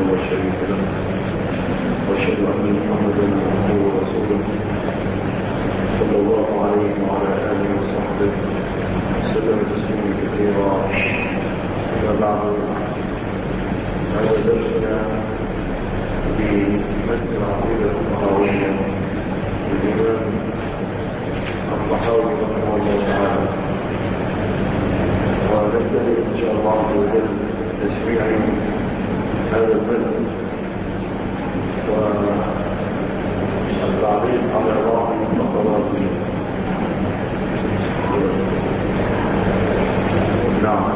لا شريك له وأشهد أن محمدا عبده ورسوله صلى الله عليه وعلى آله وصحبه وسلم تسليما كثيرا. أما بعد، هذا درسنا في متن العقيدة الطحاوية للإمام الطحاوي رحمه الله تعالى، ونبتدئ إن شاء الله عز وجل تسميع هذا المتن والتعليق على بعض فقراته. نعم.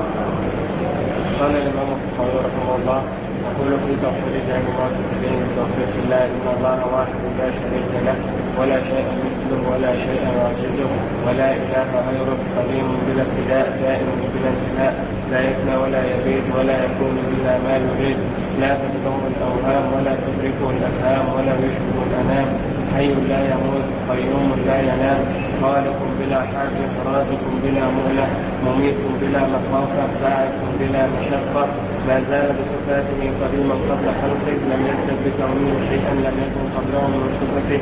قال الإمام الطحاوي رحمه الله: يقول في توحيد جميع الموحدين بتوحيد الله إن الله واحد لا شريك له ولا شيء مثله ولا شيء يعجزه ولا إله غيره قديم بلا ابتداء دائم بلا انتهاء لا يفنى ولا يبيد ولا يكون إلا ما يريد لا تدعوه الأوهام ولا تدركه الأفهام ولا يشبه الأنام حي لا يموت قيوم لا ينام خالق بلا حاجة رازق بلا مهلة مميت بلا مخافة باعث بلا مشقة ما زال بصفاته قديما قبل خلقه لم يزدد بكونه شيئا لم يكن قبله من صفته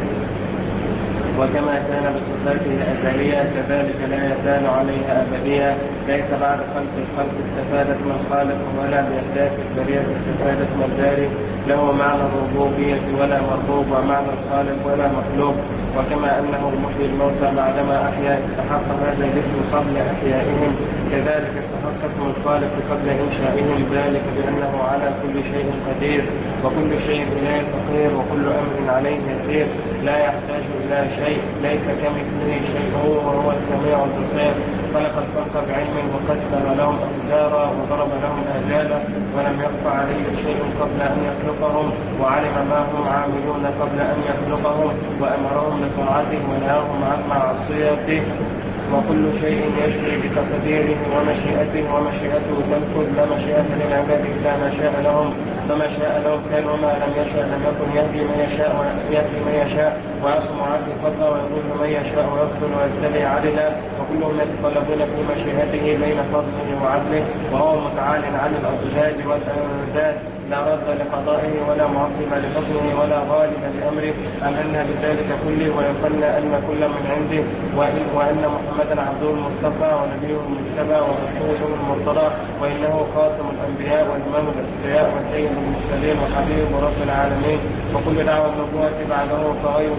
وكما كان بصفاته الأزلية كذلك لا يزال عليها أبدية ليس بعد خلق الخلق استفادت من خالق ولا بإحداث البرية استفادت من بارئ له معنى الربوبية ولا مربوب ومعنى الخالق ولا مخلوق وكما أنه محيي الموتى بعدما أحيا استحق هذا الاسم قبل أحيائهم كذلك استحق اسم الخالق قبل إنشائهم ذلك بأنه على كل شيء قدير وكل شيء إليه فقير وكل أمر عليه يسير لا يحتاج إلى شيء ليس كمثله شيء وهو السميع البصير خلق الخلق بعلم وقدر لهم أقدارا وضرب لهم آجالا ولم يخفى عليه شيء قبل أن يخلقهم وعلم ما هم عاملون قبل أن يخلقهم وأمرهم بطاعته ونهاهم عن معصيته وكل شيء يجري بتقديره ومشيئته ومشيئته تنفذ لا مشيئة للعباد إلا ما شاء لهم فما شاء لهم كان وما لم يشاء لم يكن يهدي من يشاء ويصم عنه فضلا ويضل من يشاء ويغفر ويبتلي عدلا وكلهم يتطلبون في مشيئته بين فضله وعدله وهو متعال عن الأضداد والأنداد لا رد لقضائه ولا معقب لحكمه ولا غالب لأمره أمنا بذلك كله ويقلنا أن كل من عنده وأن محمدا عبده المصطفى ونبيه المجتبى ورسوله المرتضى وإنه خاتم الأنبياء والإمام الأتقياء والسيد المرسلين وحبيب رب العالمين وكل دعوة النبوة بعده فغيره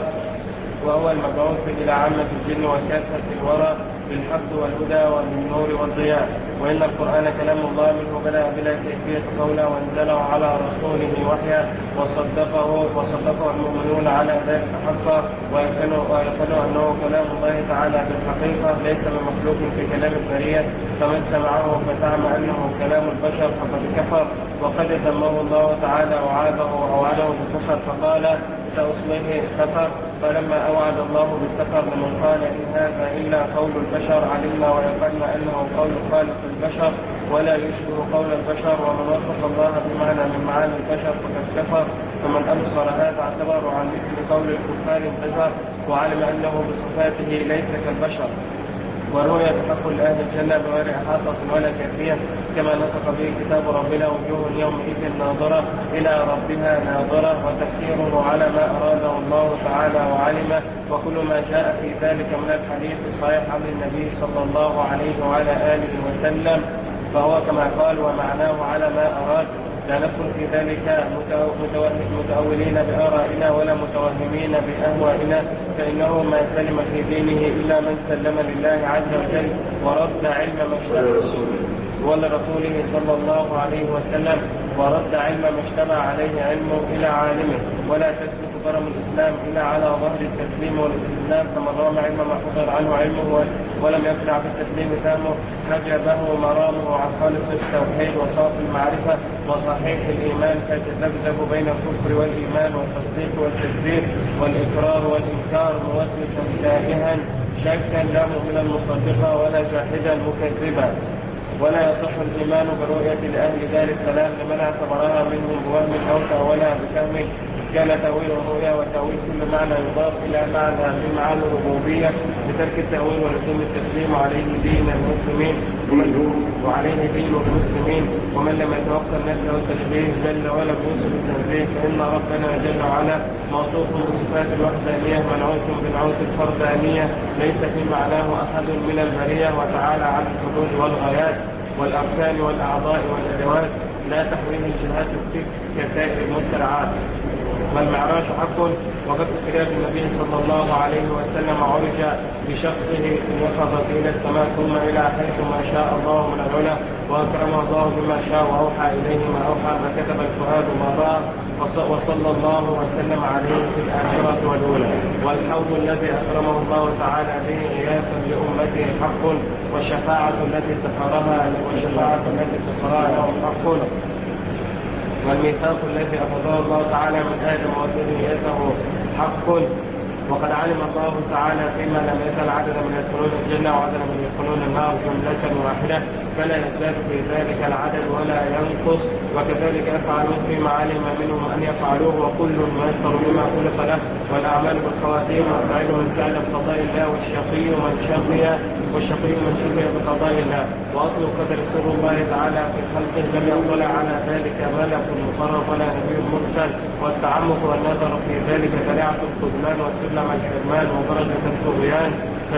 وهو المبعوث إلى عامة الجن وكافة الورى بالحق والهدى والنور والضياء وإن القرآن كلام الله منه بدأ بلا كيفية قولا وانزله على رسوله وحيا وصدقه المؤمنون على ذلك حقا ويقنوا أنه كلام الله تعالى بالحقيقة ليس بمخلوق في كلام البرية فمن سمعه فزعم أنه كلام البشر فقد كفر وقد ذمه الله تعالى وأوعده بالكفر فقال سأصليه سفر فلما أوعد الله بالسفر لمن قال إن هذا إلا قول البشر علمنا ويقلنا أنه قول خالق البشر ولا يشبه قول البشر ومن وصف الله بمعنى من معاني البشر فقد كفر فمن أبصر هذا اعتبر عن مثل قول الكفار انتظر وعلم أنه بصفاته ليس كالبشر ورؤية حق لأهل الجنة بغير إحاطة ولا كيفية كما نطق به كتاب ربنا وجوه يومئذ ناظرة إلى ربها ناظرة وتفسيره على ما أراده الله تعالى وعلمه وكل ما جاء في ذلك من الحديث الصحيح عن النبي صلى الله عليه وعلى آله وسلم فهو كما قال ومعناه على ما أراد لا نكون في ذلك متأولين بآرائنا ولا متوهمين بأهوائنا فإنه ما سلم في دينه إلا من سلم لله عز وجل ورد علم ما ولرسوله صلى الله عليه وسلم ورد علم ما اشتبه عليه علمه إلى عالمه ولا تسلك كرم الإسلام إلا على ظهر التسليم والاستسلام فمن رام علم ما حضر عنه علمه ولم يقنع بالتسليم فهمه حجبه مرامه عن خالص التوحيد وصاف المعرفة وصحيح الإيمان فتذبذب بين الكفر والإيمان والتصديق والتكذيب والإقرار والإنكار موسوسا تائها شكا لا مؤمنا مصدقا ولا جاحدا مكذبا ولا يصح الإيمان برؤية لأهل دار السلام لمن اعتبرها منهم بوهم أو تأولها بفهم كان تأويل الرؤيا وتأويل كل معنى يضاف إلى معنى من معاني الربوبية بترك التأويل ولزوم التسليم عليه دين المسلمين وعليه دين المسلمين. ومن لم يتوقع النفي والتشبيه جل ولم يوصف التنزيه فإن ربنا جل وعلا موصوف بصفات الوحدانية منعوت بنعوت الفردانية ليس في معناه أحد من البرية، وتعالى عن الحدود والغايات والأركان والأعضاء والأدوات لا تحويه الجهات الست كسائر المخترعات. والمعراج حق، وقد استجاب النبي صلى الله عليه وسلم عرج بشخصه اليقظة إلى السماء ثم إلى حيث ما شاء الله من العلا، وأكرمه الله بما شاء وأوحى إليه ما أوحى، فكتب الفؤاد ما رأى، وصلى الله وسلم عليه في الآخرة والأولى. والحوض الذي أكرمه الله تعالى به غياثا لأمته حق، والشفاعة التي سخرها لهم حق، والميثاق الذي أخذه الله تعالى من آدم وذريته حق. وقد علم الله تعالى فيما لم يزل عددا من يدخلون الجنة وعددا من يدخلون النار جملة واحدة، فلا يزداد في ذلك العدد ولا ينقص. وكذلك يفعلون فيما علم منهم أن يفعلوه، وكل ميسر بما خلق له، والأعمال بالخواتيم، والفعل من فعل بقضاء الله، والشقي من شقي بقضاء الله. وأصل قدر سر الله تعالى في خلقه لم يطلع على ذلك ملك مقرب ولا نبي مرسل، والتعمق والنظر في ذلك ذريعة الخذلان وسلم الحرمان ودرجة الطغيان.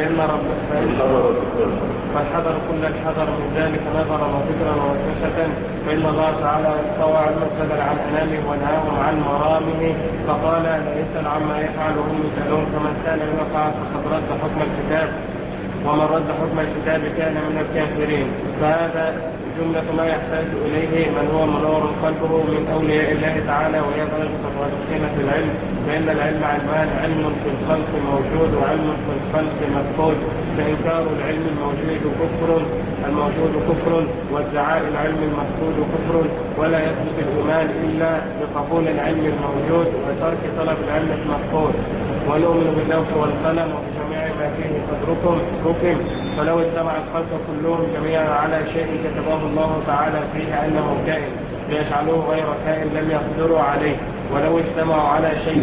فالحذر كل الحذر من ذلك نظرا وفكرا ووسوسة، فإن الله تعالى استوى علم القدر عن أنامه ونهاهم عن مرامه، فقال لا يسأل عما يفعل وهم يسألون، فمن كان يفعل فقد رد حكم الكتاب، ومن رد حكم الكتاب كان من الكافرين. فهذا جملة ما يحتاج إليه من هو منور قلبه من أولياء الله تعالى، وهي درجة الراسخين في العلم، فإن العلم علمان: علم في الخلق موجود وعلم في الخلق مفقود، فإنكار العلم الموجود كفر، وادعاء العلم المفقود كفر، ولا يثبت الإيمان إلا بقبول العلم الموجود وترك طلب العلم المفقود. ونؤمن باللوح والقلم وبجميع ما فيه قد ركم، فلو اجتمع الخلق كلهم جميعا على شيء كتبه الله تعالى فيه أنه كائن ليجعلوه غير كائن لم يقدروا عليه، ولو اجتمعوا على شيء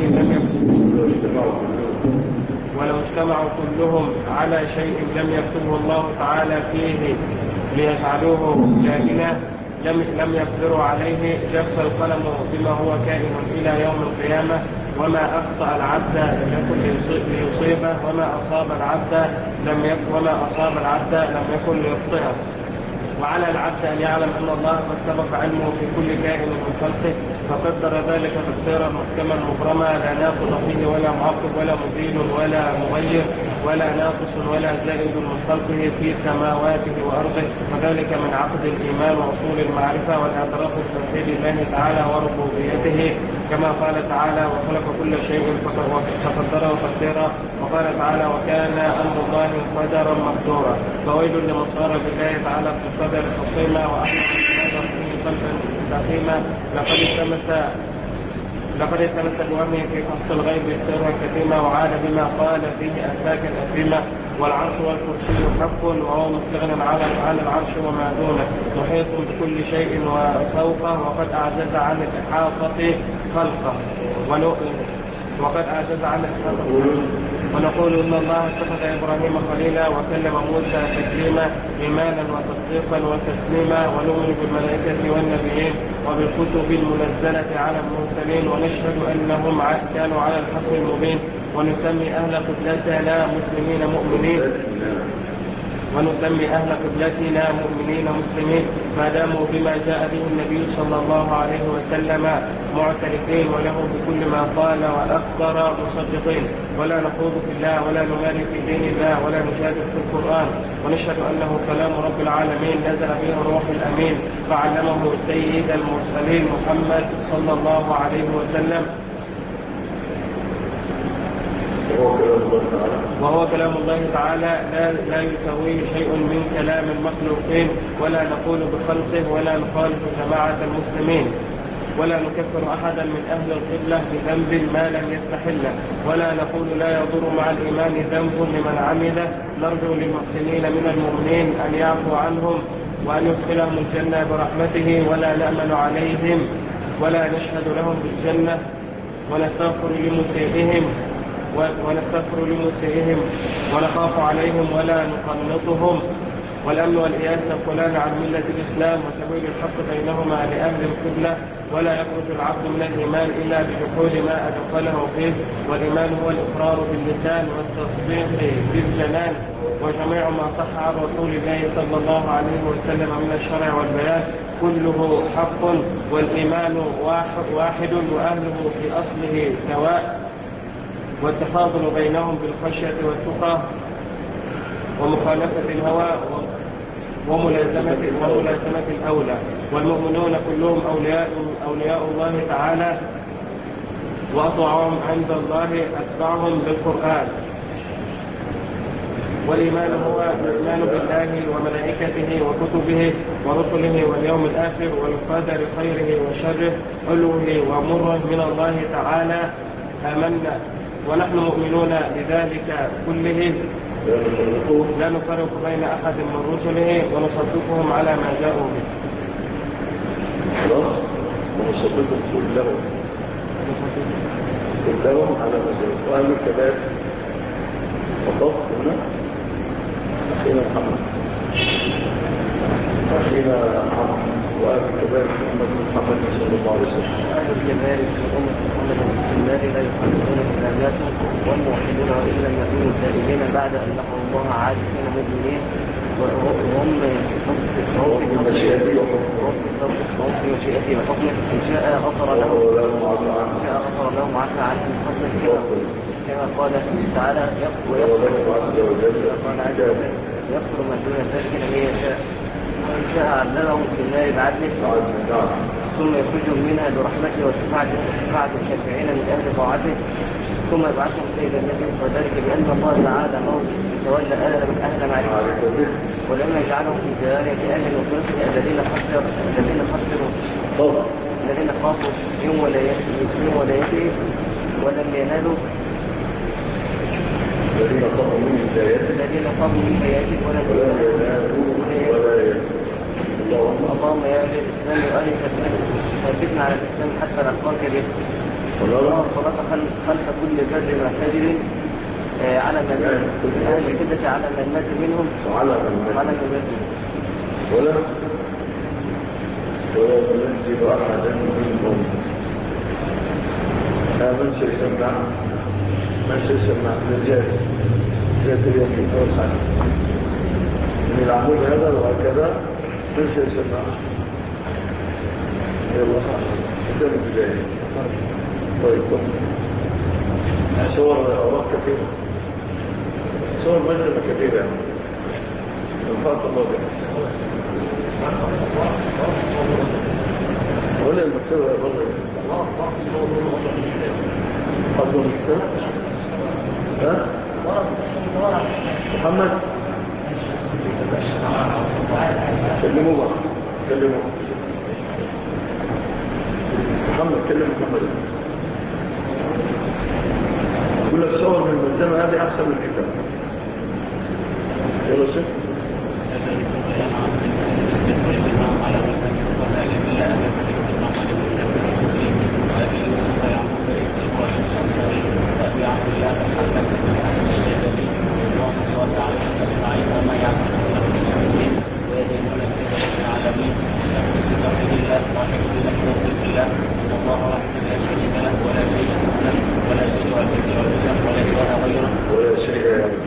كلهم على شيء لم يكتبه الله تعالى فيه ليجعلوه كائنا لم يقدروا عليه جف القلم بما هو كائن إلى يوم القيامة. وما أخطأ العبد لم يكن ليصيبه، وما أصاب العبد لم يكن ليخطئه. وعلى العبد أن يعلم أن الله قد سبق علمه في كل كائن من خلقه، فقدر ذلك تقديرا محكما مبرما لا ناقض فيه ولا معقب ولا مزيل ولا مغير ولا ناقص ولا زائد من خلقه في سماواته وأرضه. وذلك من عقد الإيمان وأصول المعرفة والاعتراف بتوحيد الله تعالى وربوبيته، كما قال تعالى: وخلق كل شيء فقدره تقديرا. وقال تعالى: وكان أمر الله قدرا مقدورا. فويل لمن صار بالله تعالى في القدر خصيما وأحمد النظر فيه قلبا سقيما، لقد التمس بوهمه في فحص الغيب سرا كثيما، وعاد بما قال فيه أساكا أثيما. والعرش والكرسي حق، وهو مستغن عن العرش وما دونه، محيط بكل شيء وفوقه، وقد أعجز عن الإحاطة خلقه ونقول إن الله اتخذ إبراهيم خليلا وكلم موسى تكليما، إيمانا وتصديقا وتسليما. ونؤمن بالملائكة والنبيين وبالكتب المنزلة على المرسلين، ونشهد أنهم كانوا على الحق المبين. ونسمي أهل قبلتنا مؤمنين مسلمين ما داموا بما جاء به النبي صلى الله عليه وسلم معترفين، وله بكل ما قال وأخبر مصدقين. ولا نخوض في الله ولا نماري في دين الله ولا نجادل في القرآن. ونشهد أنه كلام رب العالمين نزل به الروح الأمين فعلمه سيد المرسلين محمد صلى الله عليه وسلم، وهو كلام الله تعالى لا يساويه شيء من كلام المخلوقين، ولا نقول بخلقه ولا نخالف جماعة المسلمين، ولا نكفر أحدا من أهل القبلة بذنب ما لم يستحله، ولا نقول لا يضر مع الإيمان ذنب لمن عمله. نرجو للمحسنين من المؤمنين أن يعفو عنهم وأن يدخلهم الجنة برحمته، ولا نأمن عليهم ولا نشهد لهم بالجنة ونستغفر لمسيئهم ونخاف عليهم ولا نقنطهم. والأمن والإياس ينقلان عن ملة الإسلام وسبيل الحق بينهما لأهل القبلة، ولا يخرج العبد من الإيمان إلا بجحود ما أدخله فيه. والإيمان هو الإقرار باللسان والتصديق بالجنان، وجميع ما صح عن رسول الله صلى الله عليه وسلم من الشرع والبيان كله حق. والإيمان واحد وأهله في أصله سواء، والتفاضل بينهم بالخشية والتقى ومخالفة الهوى وملازمة الأولى. والمؤمنون كلهم أولياء الله تعالى، وأطوعهم عند الله أتبعهم بالقرآن. والإيمان هو الإيمان بالله وملائكته وكتبه ورسله واليوم الآخر والقدر خيره وشره حلوه ومره من الله تعالى. آمنا ونحن مؤمنون بذلك كله، لا نفرق بين أحد من رسله ونصدقهم على ما جاءوا به. ونصدقهم كلهم على ما جاءوا. وأهل الكبائر وضبط هنا أخينا محمد وأهل الكبائر محمد صلى الله عليه وسلم. أهل الكبائر في أمة محمد في النار لا يخلصون إلا ذاته، والموحدون وإن لم يكونوا تائبين بعد أن لقوا الله عاجزين مؤمنين، وهم في مشيئته وحكمه. إن شاء غفر لهم وعفى عنهم فضله، كما قال تعالى يغفر ما دون ذلك لمن يشاء، وإن شاء عذبهم في النار بعدله ثم يخرجهم منها برحمته وشفاعة الشافعين من أهل طاعته، ثم يبعثهم في جنته. وذلك بأن الله تعالى تولى أهل معرفته، ولم يجعلهم في دارة أهل وفرسه الذين خافوا يوم ولايته ولم ينالوا، الذين خافوا من هدايته ولم ينالوا. اللهم يا أهل الإسلام وأهل ثبتنا على الإسلام حتى نلقاك به. والله صلاة خلف كل بر وفجر على من أهل الكدة على من مات منهم وعلى من مات ولا ننزل أحدا منهم. من سيسمع جاءت اليمين والخلف من العمود هذا وهكذا. من سيسمع يلا قدام البداية. طيب صور أوراق كثيرة، صور مجلة كثيرة الفاظ الله بها ولا المكتبة يا بطل أفضل المكتبة. ها محمد كلموا محمد يقول لك صور من الملزمة هذه أحسن من الكتاب. يلا شيء ولا شيء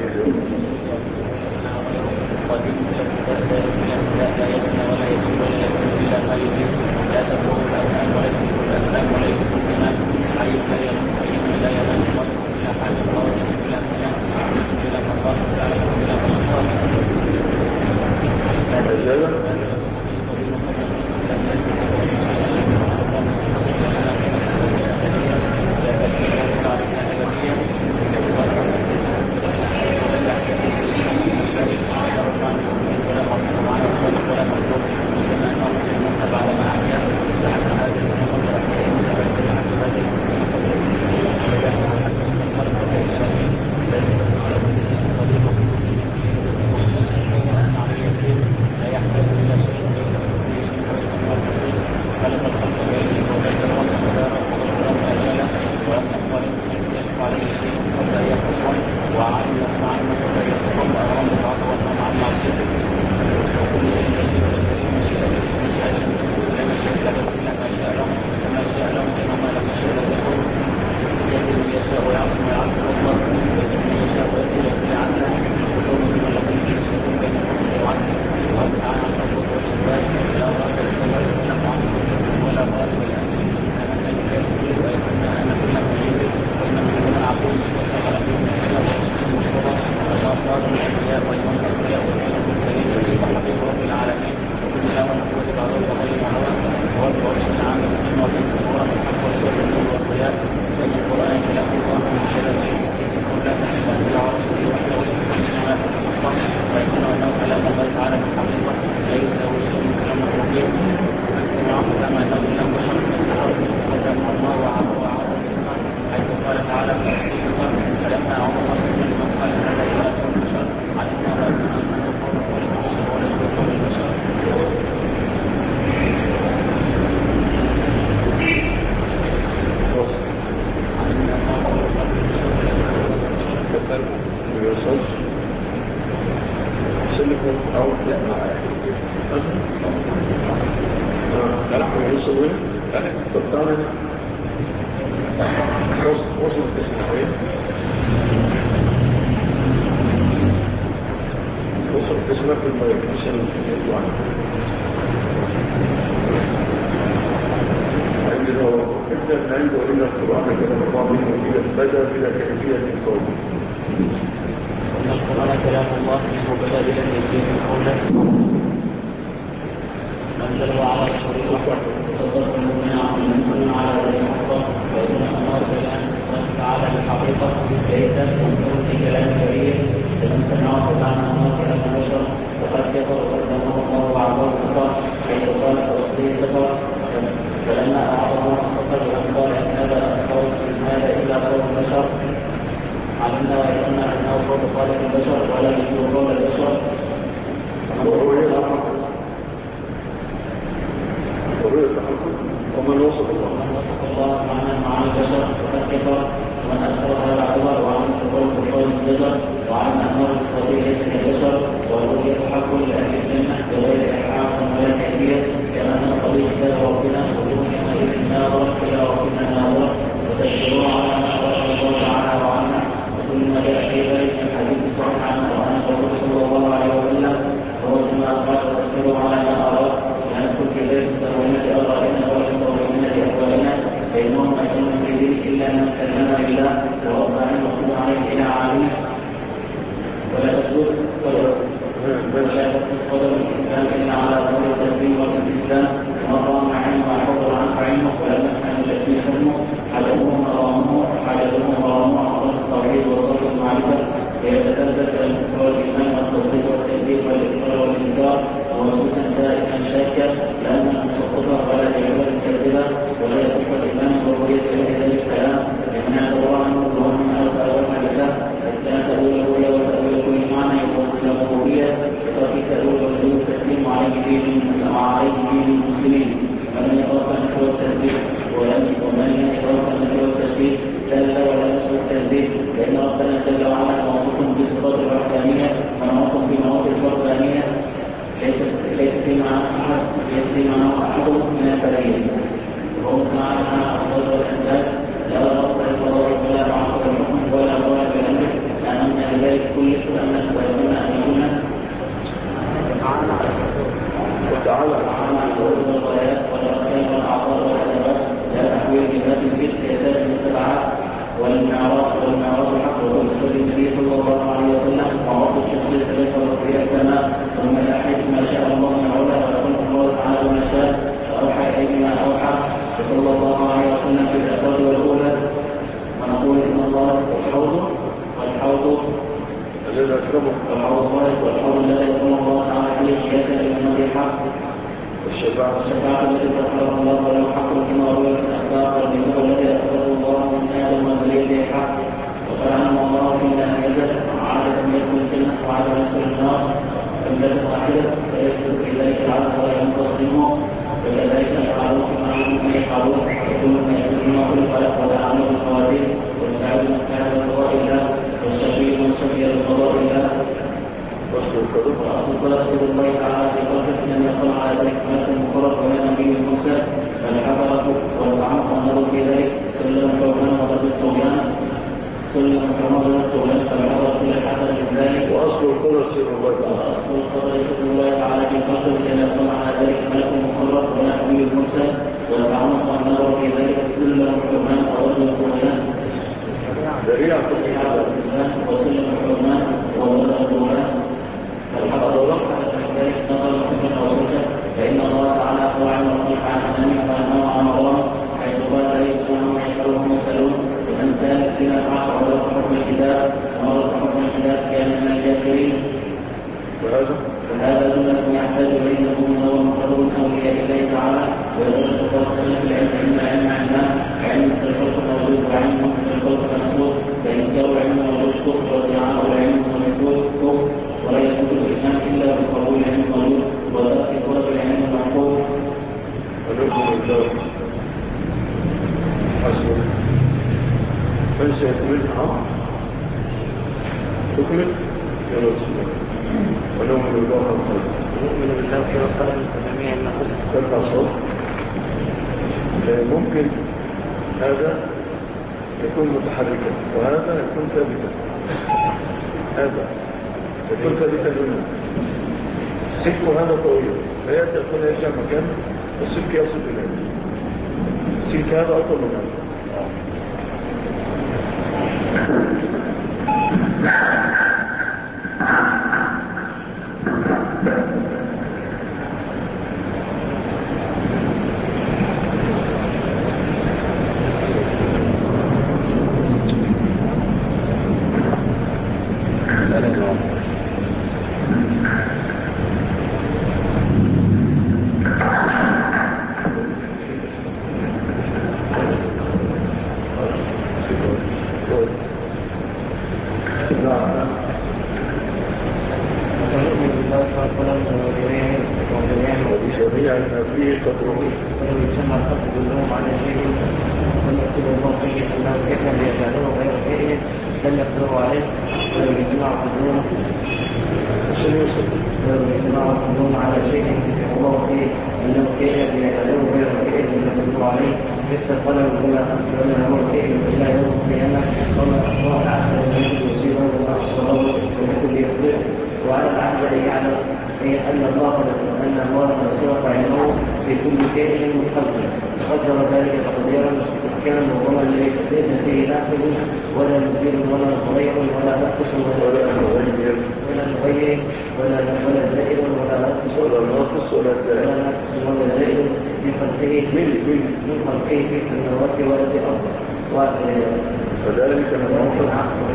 طب تعالى وصل الاسماعيل وصل الاسماء في المية عشان يطلع عندنا وإحنا نعيد إلا القرآن كلام الله منه إلى بدا بلا كيفية القول وأن القرآن كلام الله منه بدا بلا كيفية القول أنزله على رسوله وصدق المؤمن على ذلك الحق وإن الله تعالى بالحقيقة ليس يكون في كلام كبير لمن سمعه سبحانه أنه كلام البشر وقد كفر وقدمه الله وعظه الكفر حيث قال فأصلي الكفر فلما أعطاه الكفر وأن قال إن هذا إلا قول البشر علمنا وإننا أنه قول خالق البشر ولا يجوز قول البشر ومن وصف الله مع البشر فقد كفر ومن أسر هذا عبر وعن قول قول البشر وعن أنه الصديق ليس كالبشر والرؤية حق لأهل الجنة بغير إحراف ولا كيفية كما أن قضية كتاب ربنا وجوه يومئذ ناظرة إلى ربنا ناظرة وتشكروا على ما أراك الله تعالى وعنا وكل ما جاء في ذلك من حديث صحيح عنه وعن الرسول صلى الله عليه وسلم هو كما قال وتشكروا على ما أراك لنكن في ذلك التوهينة أرائنا والتوهينة أقوالنا فإنهم أسلم في ذلك إلا من كلم بالله ووضع المقصود عليه إلى عالمه ولا تثبت قدر الإسلام إلا على ظهور التسليم والاستسلام ومرام علمه وحفظ عنه علمه ولم يكن الذي حكمه حجبوه مرامه عن التوحيد وصرف المعرفة فيتسلسل الكفر والإيمان والتصديق والتكذيب والإقرار والإنكار ومسوسا دائما شاكا لأنه مسقطة ولا تعبر الكذبة ولا يصح الإيمان برؤية إلى الكلام لأنها تدور عنه وهم أو تأولنا لله حتى تأول الرؤيا وتأول كل معنى يكون إلى الربوبية وفي تأول وجود التسليم عليه دين المسلمين ولم يتوقع نحو التسليم ومن يتوقع نحو التسليم جل ولا نسوء التسليم لأن ربنا جل وعلا موصوف بصفات الوحدانية وموصوف بمواقف الوحدانية ليس في معنى أحد من البرية وهو معنى أفضل والأنداد لا رب القضاء ولا معصر الحكم ولا ضرر بالأمر لأننا لذلك كل سؤالنا ويكون أميننا وتعالى عن الغايات والأركان والأعضاء والأدوات لا تحويل بذات الجسد كذات المتبعات والمعراض حق وقول النبي صلى الله عليه وسلم وعرض الشخصية ليس وفيها السماء ثم الأحيث ما شاء الله من علا وخلق الله تعالى ما شاء فأوحى إليه ما أوحى وصلى الله عليه وسلم في الأسرار والأولى ونقول إن الله والحوض الذي أكرمه والحوض الذي يكون الله تعالى فيه شيئا لمن الحق والشفاعة التي ذكرها الله ولو حق كما روي في الأخبار والنبي الذي أخبره الله من آدم وذريته حق وفعلم الله إلا أن يزل عادة يدخل الجنة وعادة يدخل النار فالجنة واحدة فيدخل في ذلك العدد ولا ينتصرمه وكذلك يفعلون كما هم يفعلون يكون من يكون ما خلق له ولا عمل الخواتيم والسعيد من كان بقضاء الله والشقي من شقي بقضاء الله وأصل الله تعالى في قوله لم يقل على ذلك ملك مقرب ولا نبي مرسل بل حضره والعمق والنظر في ذلك سلم كونه ورد الطغيان فالحضر كل حسن من ذلك وأصل القدر سر الله تعالى في قوله لم يقل على ذلك ملك مقرب ولا نبي مرسل والعمق والنظر في ذلك سلم كونه ورد الطغيان ذريعة وسلم الحرمان وورد الطغيان فإن الله تعالى هو علم الخلق عن أمامه وأنه عن الله حيث قال عليه السلام ويحفظهم المرسلون ومن كان فيما فعل ورد حكم الكتاب ورد حكم الكتاب كان من الكافرين وهذا جملة يحتاج إليه المؤمن والمقرب أولياء الله تعالى ويدرس التوسل في العلم علم في الخلق موجود وعلم في الخلق منصوب فإنكار العلم موجود كفر وادعاء العلم موجود كفر ولا يثبت الإيمان إلا بقبول العلم موجود وترك طلب العلم المحفوظ ونؤمن بالله حسبه من سيكمل تكمل يا رسول ونؤمن بالله ونؤمن بالله في رسالة جميع النفس ترفع صوت ممكن هذا يكون متحركا وهذا يكون ثابتا. هذا يكون ثابتا منه. السلك هذا طويل فيأتي يكون يرجع مكانه والسلك يصل إليه. السلك هذا أطول من هذا. فذلك من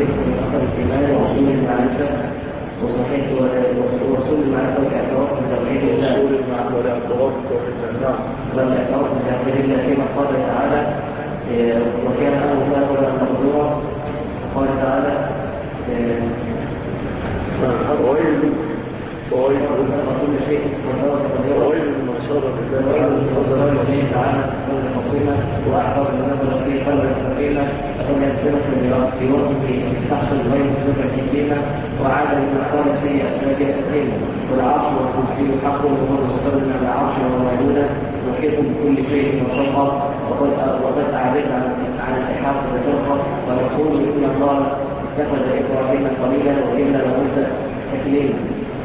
وصحيح وصول المعرفة والاعتراف بتوحيد الله وصول المعرفة والاعتراف بتوحيد الله والاعتراف بتوحيد الله كما قال تعالى وكان أمر هذا مقدورا. قال تعالى فوائد كل شيء فوائد المنصرة بالله تعالى القصيمة وأعصاب النظر في قلب السكينة ويأثرك بوقته تحصل غير سلوك الكتيمة وعاد المعقال في أسباب السكينة والعرش والكرسي حق وهو مستقر من العرش وموجودة محيط بكل شيء وشرقة وقد أعرض عن الإحاطة بشرقة ونقول إن الله اتخذ إبراهيم قليلا وإن موسى تكليما.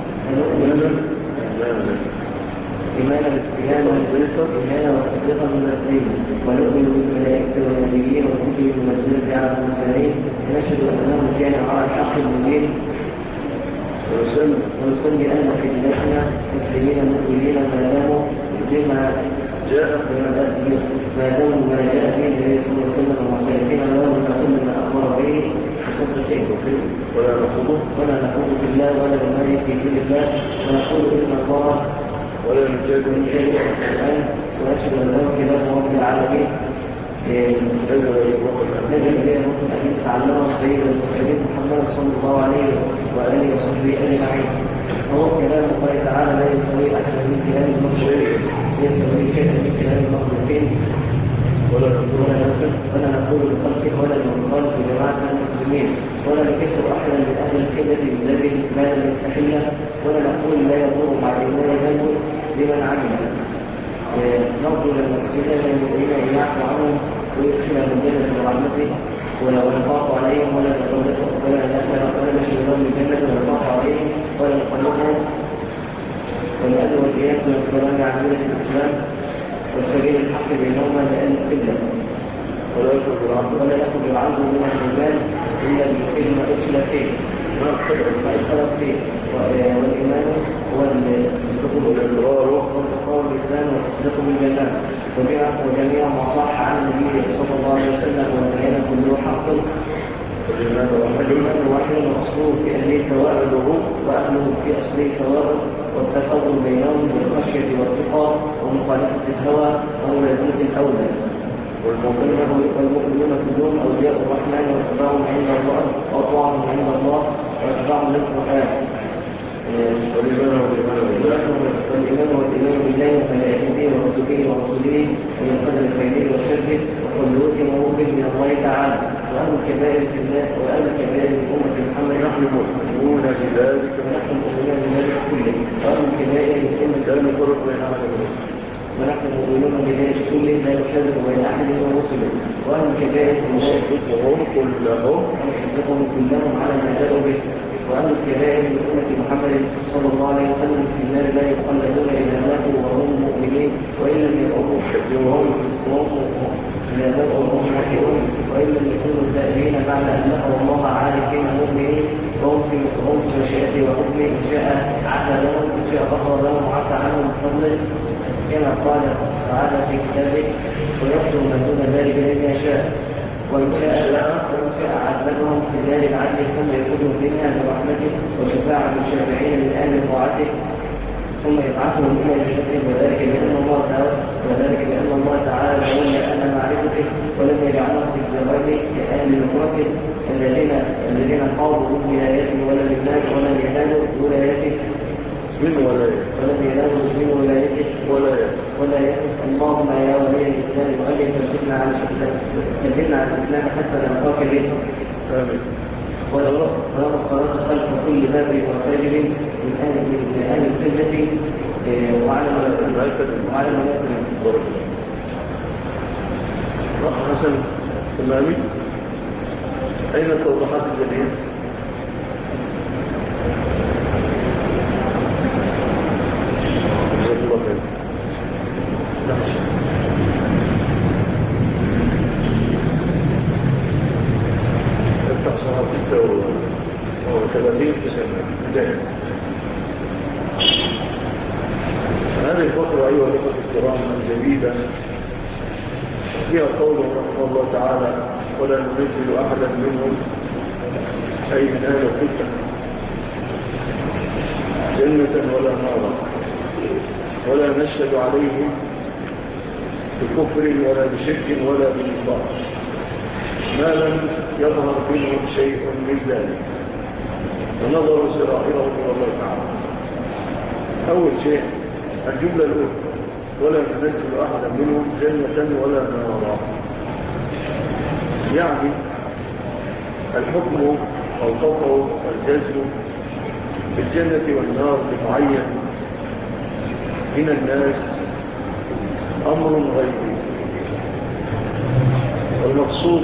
إيمانا بالقيامة إيمانا وتصديقا بالتسليم ونؤمن بالملائكة والنبيين والكتب المنزلة على المرسلين نشهد أنهم كانوا على الحق المبين ونسمي أن خدمتنا مسلمين مؤمنين ما داموا بما جاء ما داموا ما جاء به النبي صلى الله عليه وسلم ومخالفين لهم كل ما أخبر به بصدقين ولا نخوض بالله ولا نمارس في دين الله ونقول إن الله ولا نجاد من شيء الآن ونشهد أن له كلام رب العالمين نزل إلى الروح الأمين تعلمه سيد المرسلين محمد صلى الله عليه وآله وصحبه أجمعين. هو كلام الله تعالى لا يستوي أحد من كلام المخلوقين يستوي شيء من كلام المخلوقين ولا نقول لخلقه ولا نقول لجماعة المسلمين ولا نكفر أحدا من أهل الكذب الذي ما لم يستحله ولا نقول لا يضر مع الإيمان ذنب لمن عمل. نرجو للمسلمين المؤمنين أن يعفو عنهم ويدخلهم الجنة برحمته ونخاف عليهم ولا نقلقهم ولا نشهد لهم الجنة ونخاف عليهم ولا نقلقهم ونأذن والقياس والكلام عن ملة الإسلام والسبيل الحق بينهما لأن القبلة ولا يأخذ العبد من الإيمان إلا بالكلمة إسلافين ما إسلاف فيه والإيمان هو الإقرار بالإسلام والتصديق بالجنان وجميع ما صح عن النبي صلى الله عليه وسلم والبيان كله حق والإيمان واحد وأصله في أهله ثوابه وأهله في أصله ثوابه والتفاضل بينهم بالخشية والتقى ومخالفة الهوى وملازمة الأولى والمؤمنون كلهم أولياء الرحمن واتباعهم عند الله وأطاعهم عند الله واتباعهم للقرآن والإيمان والإيمان بالله وملائكته ورسله ورسوله وبالقدر خيره وشره وكله موقف من الله تعالى وأهل الكبائر في الله وأهل الكبائر من أمة محمد نحن مؤمنون بذلك ونحن مؤمنون بذلك كله وأهل الكبائر من أمة لا نفرق بين أحد ونحن مؤمنون بذلك ورسوله لا يفرق بين أحد من رسله وأهل الكبائر وهم كلهم على ما جاءوا به وأهل الكبائر من أمة محمد صلى الله عليه وسلم في النار لا يقلدون إذا ماتوا وهم مؤمنين وإن لم يكونوا وإن لم يكونوا تائبين بعد أن لقوا الله عارفين مؤمنين وهم في مشيئته وحكمه إن شاء عفى لهم إن شاء غفر لهم وعفى عنهم بفضله كما قال تعالى في كتابه ويغفر ما دون ذلك لمن يشاء وإن شاء عذبهم في دار العدل ثم يخرجهم منها برحمته وشفاعة الشافعين من أهل طاعته ثم يبعثهم إلى جنته وذلك بأن الله تعالى تولى أهل معرفته ولم يجعلهم في الزواج كأهل نبوته الذين قالوا بالولايات ولم ينالوا ولايته من ولايته اللهم يا ولي الإسلام وأجل تثبتنا على الإسلام حتى نلقاك به آمين. ونرى الصلاة خلف كل باب وفاجر من أهل القبلة وعلى حسن تمامي. أين التوضيحات الجديدة؟ جزاك الله خير. افتح صفحة 36 في سنة بداية. هذه الفقرة أيها الأخوة الكرام الجديدة فيها قوله رحمه الله تعالى ولا ننزل أحدا منهم أي من أهل الفتنة جنة ولا نارا ولا نشهد عليهم بكفر ولا بشرك ولا بنفاق ما لم يظهر منهم شيء من ذلك ونظروا سرائرهم إلى الله تعالى. أول شيء الجملة الأولى ولا ننزل أحدا منهم جنة ولا نارا، يعني الحكم أو القطع والجزم بالجنة والنار لمعين من الناس أمر غيبي، والمقصود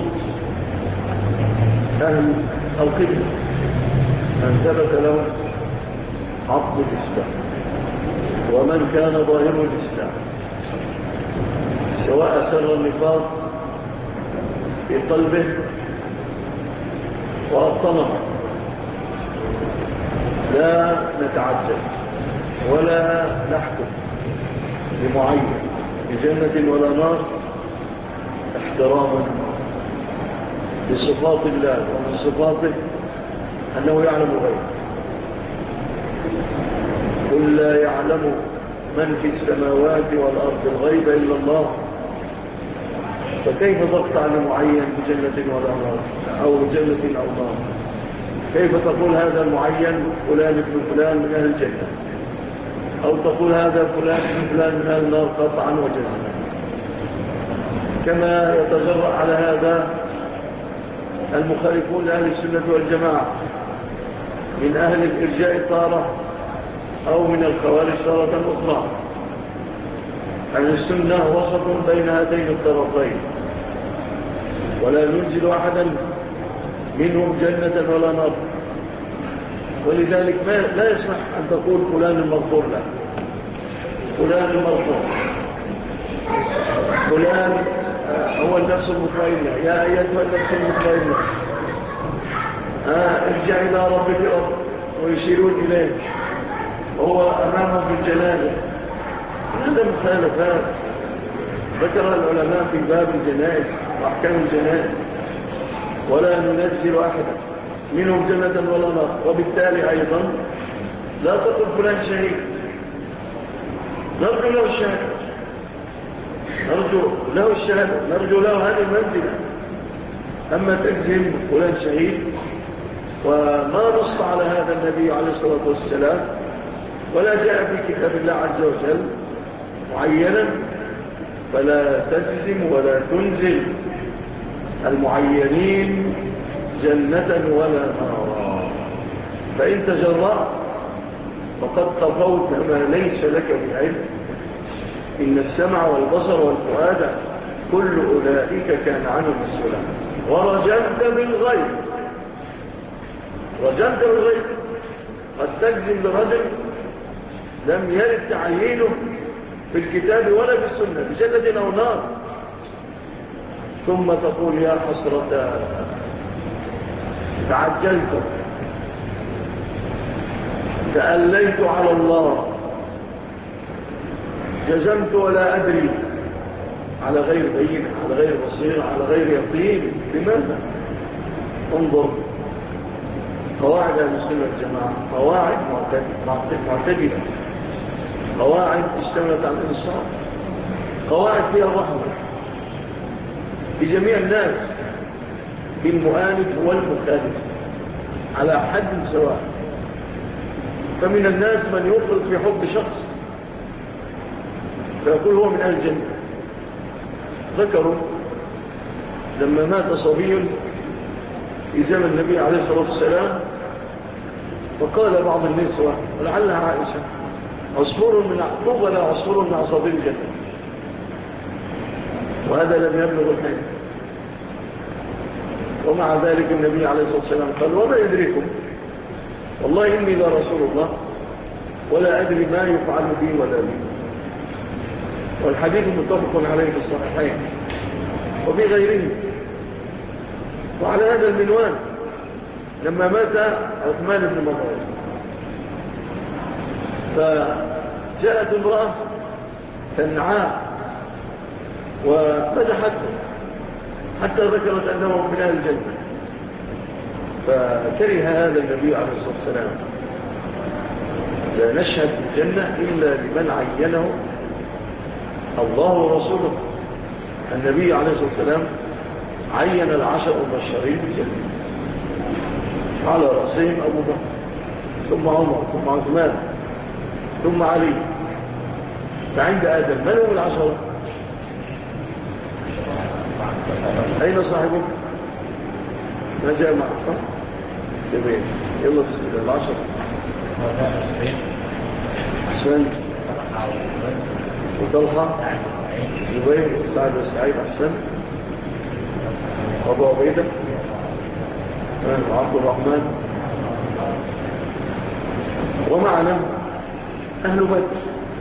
أهل القبلة من ثبت لهم عقد الإسلام ومن كان ظاهر الإسلام سواء سر النفاق في قلبه وأبطنه لا نتعجل ولا نحكم لمعين بجنة ولا نار احتراما لصفات الله ومن صفاته أنه يعلم غيره. قل لا يعلم من في السماوات والأرض الغيب إلا الله، فكيف تقطع لمعين بجنة ولا نار أو جنة أو نار؟ كيف تقول هذا المعين فلان ابن فلان من أهل الجنة، أو تقول هذا فلان ابن فلان من أهل النار قطعا وجزما؟ كما يتجرأ على هذا المخالفون لأهل السنة والجماعة من أهل الإرجاء تارة أو من الخوارج تارة أخرى. أهل السنة وسط بين هاتين الطرفين، ولا ننزل أحدا منهم جنة ولا نار، ولذلك لا يصح أن تقول فلان المغفور له، فلان المغفور، فلان هو النفس المطمئنة، يا أيتها النفس المطمئنة ارجع إلى ربك ويشيرون إليه وهو أمامهم في الجنازة. هذا مخالفات ذكرها العلماء في باب الجنائز وأحكام الجنائز. ولا ننزل أحدا منهم جنة ولا نار، وبالتالي أيضا لا تقل فلان شهيد، نرجو له الشهادة، نرجو له هذه المنزلة. أما تجزم فلان شهيد وما نص على هذا النبي عليه الصلاة والسلام ولا جاء في كتاب الله عز وجل معينا، فلا تجزم ولا تنزل المعينين جنة ولا نارا. فإن تجرأت فقد تفوت ما ليس لك بعلم إن السمع والبصر والفؤاد كل أولئك كان عنه مسؤولا. ورجمت بالغيب، رجمت بالغيب قد تجزم برجل لم يرد تعيينه في الكتاب ولا في السنة بجنة أو نار، ثم تقول يا حسرة تعجلت تأليت على الله جزمت ولا أدري، على غير بينة، على غير بصيرة، على غير يقين. لماذا؟ انظر قواعد المسلمة الجماعة قواعد معتدلة، قواعد اشتملت على الإنصاف، قواعد فيها الرحمة بجميع الناس، بالمؤالف والمخالف على حد سواء. فمن الناس من يفرط في حب شخص فيقول هو من أهل الجنة. ذكروا لما مات صبي في زمن النبي عليه الصلاة والسلام، فقال بعض النسوة ولعلها عائشة عصفور من طوبى لا عصفور من عصافير الجنة، وهذا لم يبلغ الحين. ومع ذلك النبي عليه الصلاة والسلام قال وما يدريكم والله إني لا رسول الله ولا أدري ما يفعل بي ولا بي. والحديث متفق عليه في الصحيحين وفي غيره. وعلى هذا المنوال لما مات عثمان بن مظعون فجاءت امرأة تنعاه ومدحته حتى ذكرت أنه من أهل الجنة، فكره هذا النبي عليه الصلاة والسلام لا نشهد الجنة إلا لمن عينه الله ورسوله. النبي عليه الصلاة والسلام عين العشر المبشرين بالجنة على رأسهم أبو بكر ثم عمر ثم عثمان ثم علي. فعند آدم من هم العشرة؟ أين صاحبك؟ ما جاء معك صح؟ جميل. يلا بسم الله العشرة. حسن وطلحة زبير وسعد وسعيد أحسن أبو عبيدة وعبد الرحمن. ومعنا أهل بدر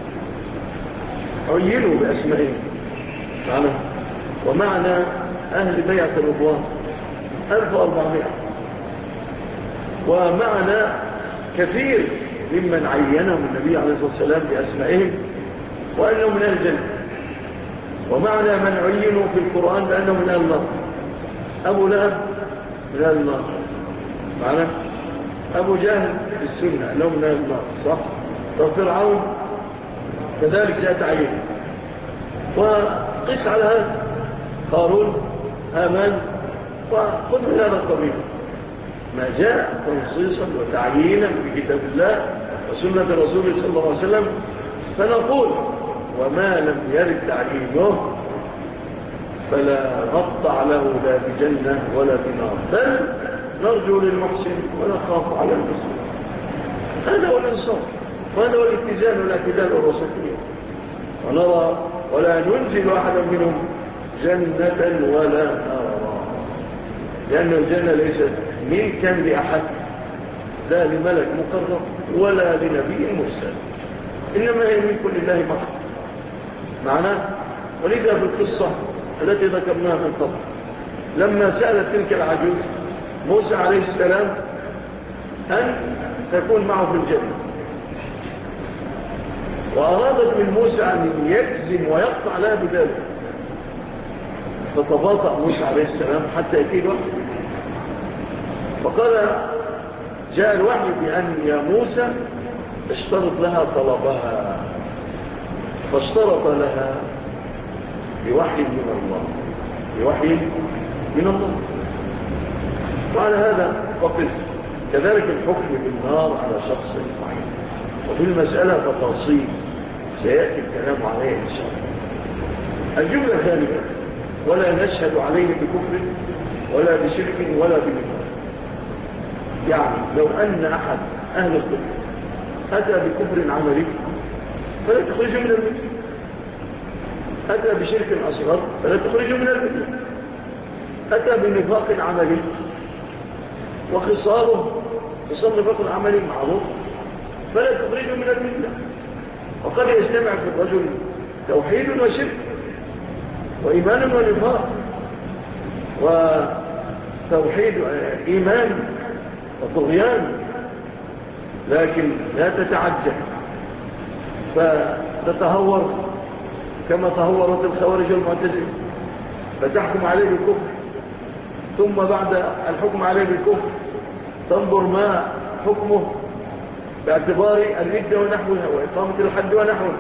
عينوا بأسمائهم معنا. ومعنا أهل بيعة الرضوان 1400. ومعنا كثير ممن عينهم النبي عليه الصلاة والسلام بأسمائهم وأنهم من أهل الجنة. ومعنا من عينوا في القرآن بأنهم من أهل النار. أبو لهب من أهل النار معنا. أبو جهل في السنة أنه من أهل النار صح. وفرعون كذلك جاء تعيين. وقس على هذا قارون هامان وخذ من هذا القبيل ما جاء تنصيصا وتعيينا في كتاب الله وسنة رسوله صلى الله عليه وسلم. فنقول وما لم يرد تعيينه فلا نقطع له لا بجنة ولا بنار، بل نرجو للمحسن ونخاف على المسلم. هذا هو الإنصاف وهذا هو الاتزان والاعتدال والوسطية. ونرى ولا ننزل أحدا منهم جنة ولا نارا، لأن الجنة ليست ملكا لأحد لا لملك مقرب ولا لنبي مرسل، إنما هي ملك لله محض معناه. ولذا في القصة التي ذكرناها من قبل لما سألت تلك العجوز موسى عليه السلام أن تكون معه في الجنة، وأرادت من موسى أن يجزم ويقطع لها بذلك، فتباطأ موسى عليه السلام حتى يأتي الوحي. فقال جاء الوحي بأن يا موسى اشترط لها طلبها، فاشترط لها بوحي من الله، بوحي من الله. وعلى هذا فقط كذلك الحكم بالنار على شخص معين. وفي المسألة تفاصيل سيأتي الكلام عليه إن شاء الله. الجملة ثانية ولا نشهد عليه بكفر ولا بشرك ولا بنفاق. يعني لو أن أحد أهل الكفر أتى بكفر عملي فلا تخرج من المسلم أتى بشرك أصغر فلا تخرجه من الملة، أتى بنفاق عملي وخصاله خصال نفاق العملي معروف فلا تخرجه من الملة. وقد يجتمع في الرجل توحيد وشرك وإيمان ونفاق، وتوحيد إيمان وطغيان، لكن لا تتعجل فتتهور كما تهورت الخوارج والمعتزلة فتحكم عليه بالكفر، ثم بعد الحكم عليه بالكفر تنظر ما حكمه باعتبار الردة ونحوها وإقامة الحد ونحوه.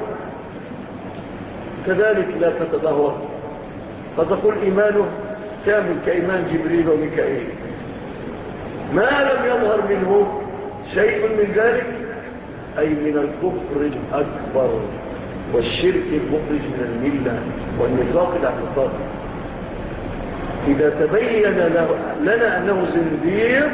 كذلك لا تتدهور فتقول إيمانه كامل كإيمان جبريل وميكائيل، ما لم يظهر منه شيء من ذلك، أي من الكفر الأكبر والشرك المخرج من الملة والنفاق الاعتقادي. إذا تبين لنا أنه زنديق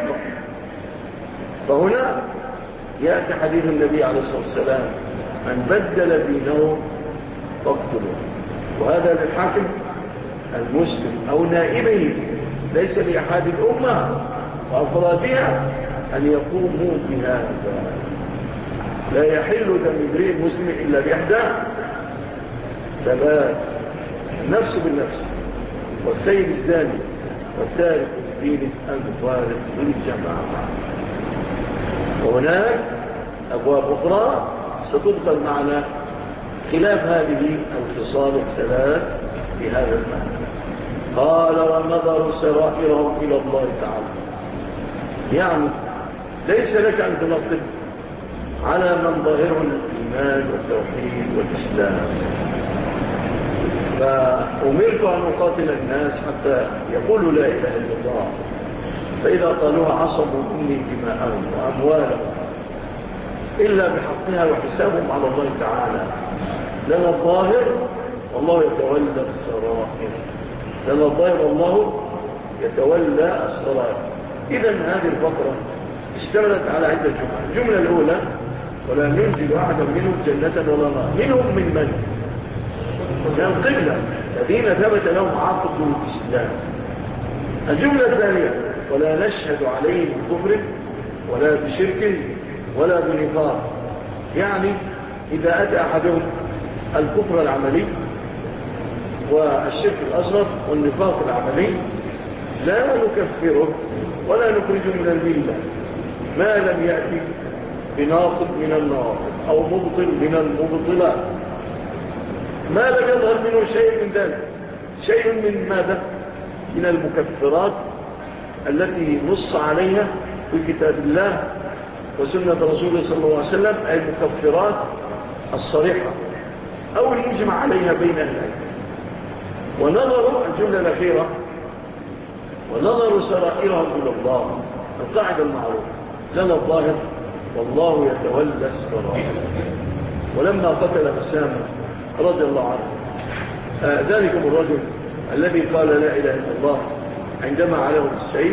فهنا يأتي حديث النبي عليه الصلاة والسلام: من بدل دينه فاقتله. وهذا للحاكم المسلم أو نائبه، ليس لأحد الأمة وأفرادها أن يقوموا بهذا. لا يحل دم امرئ مسلم إلا بإحدى ثلاث: النفس بالنفس، والسيد الزاني، والتارك لدينه الفارق للجماعة. وهناك أبواب أخرى ستدخل معنا خلاف هذه الخصال الثلاث في هذا المعنى. قال: ونظر سرائرهم إلى الله تعالى. يعني ليس لك أن تنقب على من ظاهره الإيمان والتوحيد والإسلام. فأمرت أن أقاتل الناس حتى يقولوا لا إله إلا الله، فإذا قالوها عصبوا مني دماءهم وأموالهم إلا بحقها وحسابهم على الله تعالى. لنا الظاهر والله يتولى السرائر، لنا الظاهر والله يتولى السرائر. إذن هذه الفقرة اشتملت على عدة جمل. الجملة الأولى: ولا ننزل أحدا منهم جنة ولا نار. منهم من القبلة الذين ثبت لهم عقد الإسلام. الجملة الثانية: ولا نشهد عليهم بكفر ولا بشرك ولا بنفاق. يعني إذا أتى أحدهم الكفر العملي والشرك الأصغر والنفاق العملي لا نكفره ولا نخرجه من الملة ما لم يأتي بناقض من الناقض أو مبطل من المبطلات، ما لم يظهر منه شيء من ذلك. شيء من ماذا؟ من المكفرات التي نص عليها في كتاب الله وسنة رسوله صلى الله عليه وسلم، أي المكفرات الصريحة أو المجمع عليها بين العلم. ونظروا الجملة الأخيرة: ونظروا سرائرهم إلى الله. القاعدة المعروفة: لنا الظاهر والله يتولى السرائر. ولما قتل أسامة رضي الله عنه ذلكم الرجل الذي قال لا إله إلا الله عندما عليه السيف،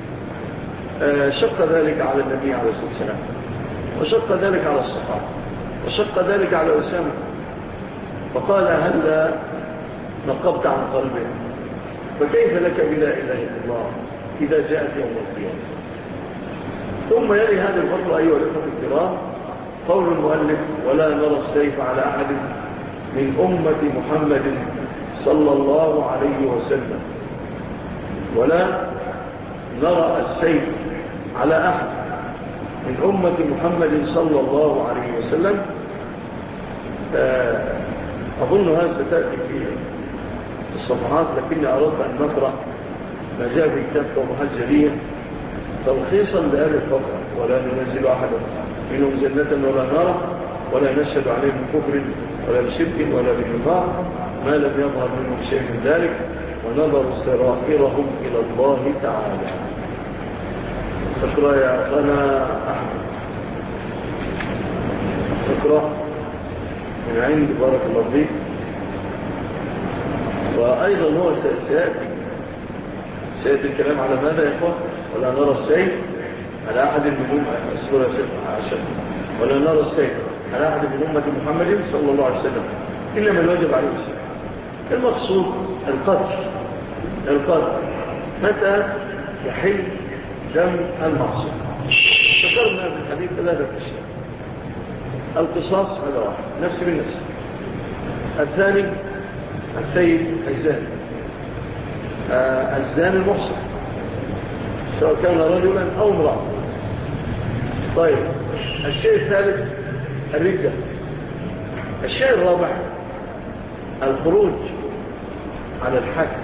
شق ذلك على النبي عليه الصلاة والسلام، وشق ذلك على الصحابة، وشق ذلك على أسامة، فقال: هل نقبت عن قلبه؟ فكيف لك بلا إله إلا الله إذا جاءت يوم القيامة؟ ثم يلي هذه الفقرة أيها الأخوة الكرام قول المؤلف: ولا نرى السيف على أحد من أمة محمد صلى الله عليه وسلم. ولا نرى السيف على أحد من أمة محمد صلى الله عليه وسلم. أظن هذا ستأتي في الصفحات، لكني أردت أن نقرأ ما جاء في كتاب توضيحات جلية تلخيصا لهذه الفقرة: ولا ننزل أحدا منهم جنة ولا نار ولا نشهد عليهم بكفر ولا بشرك ولا بنفاق ما لم يظهر منهم شيء من ذلك، ونظر سرائرهم إلى الله تعالى. اقرأ يا أخانا أحمد، اقرأ من عند بارك الله فيك. وأيضا هو سيأتي الكلام على ماذا يا إخوة؟ ولا نرى السيف على أحد من ولا نرى السيف على أحد من أمة محمد صلى الله عليه وسلم إلا من وجب عليه السلام. المقصود القتل متى يحل دم المعصوم؟ ذكرنا في الحديث 3 أشياء. القصاص هذا واحد، نفس بالنفس. الثاني السيد الزاني، الزاني المحصن سواء كان رجلا أو امرأة. طيب الشيء الثالث الردة. الشيء الرابع الخروج على الحاكم،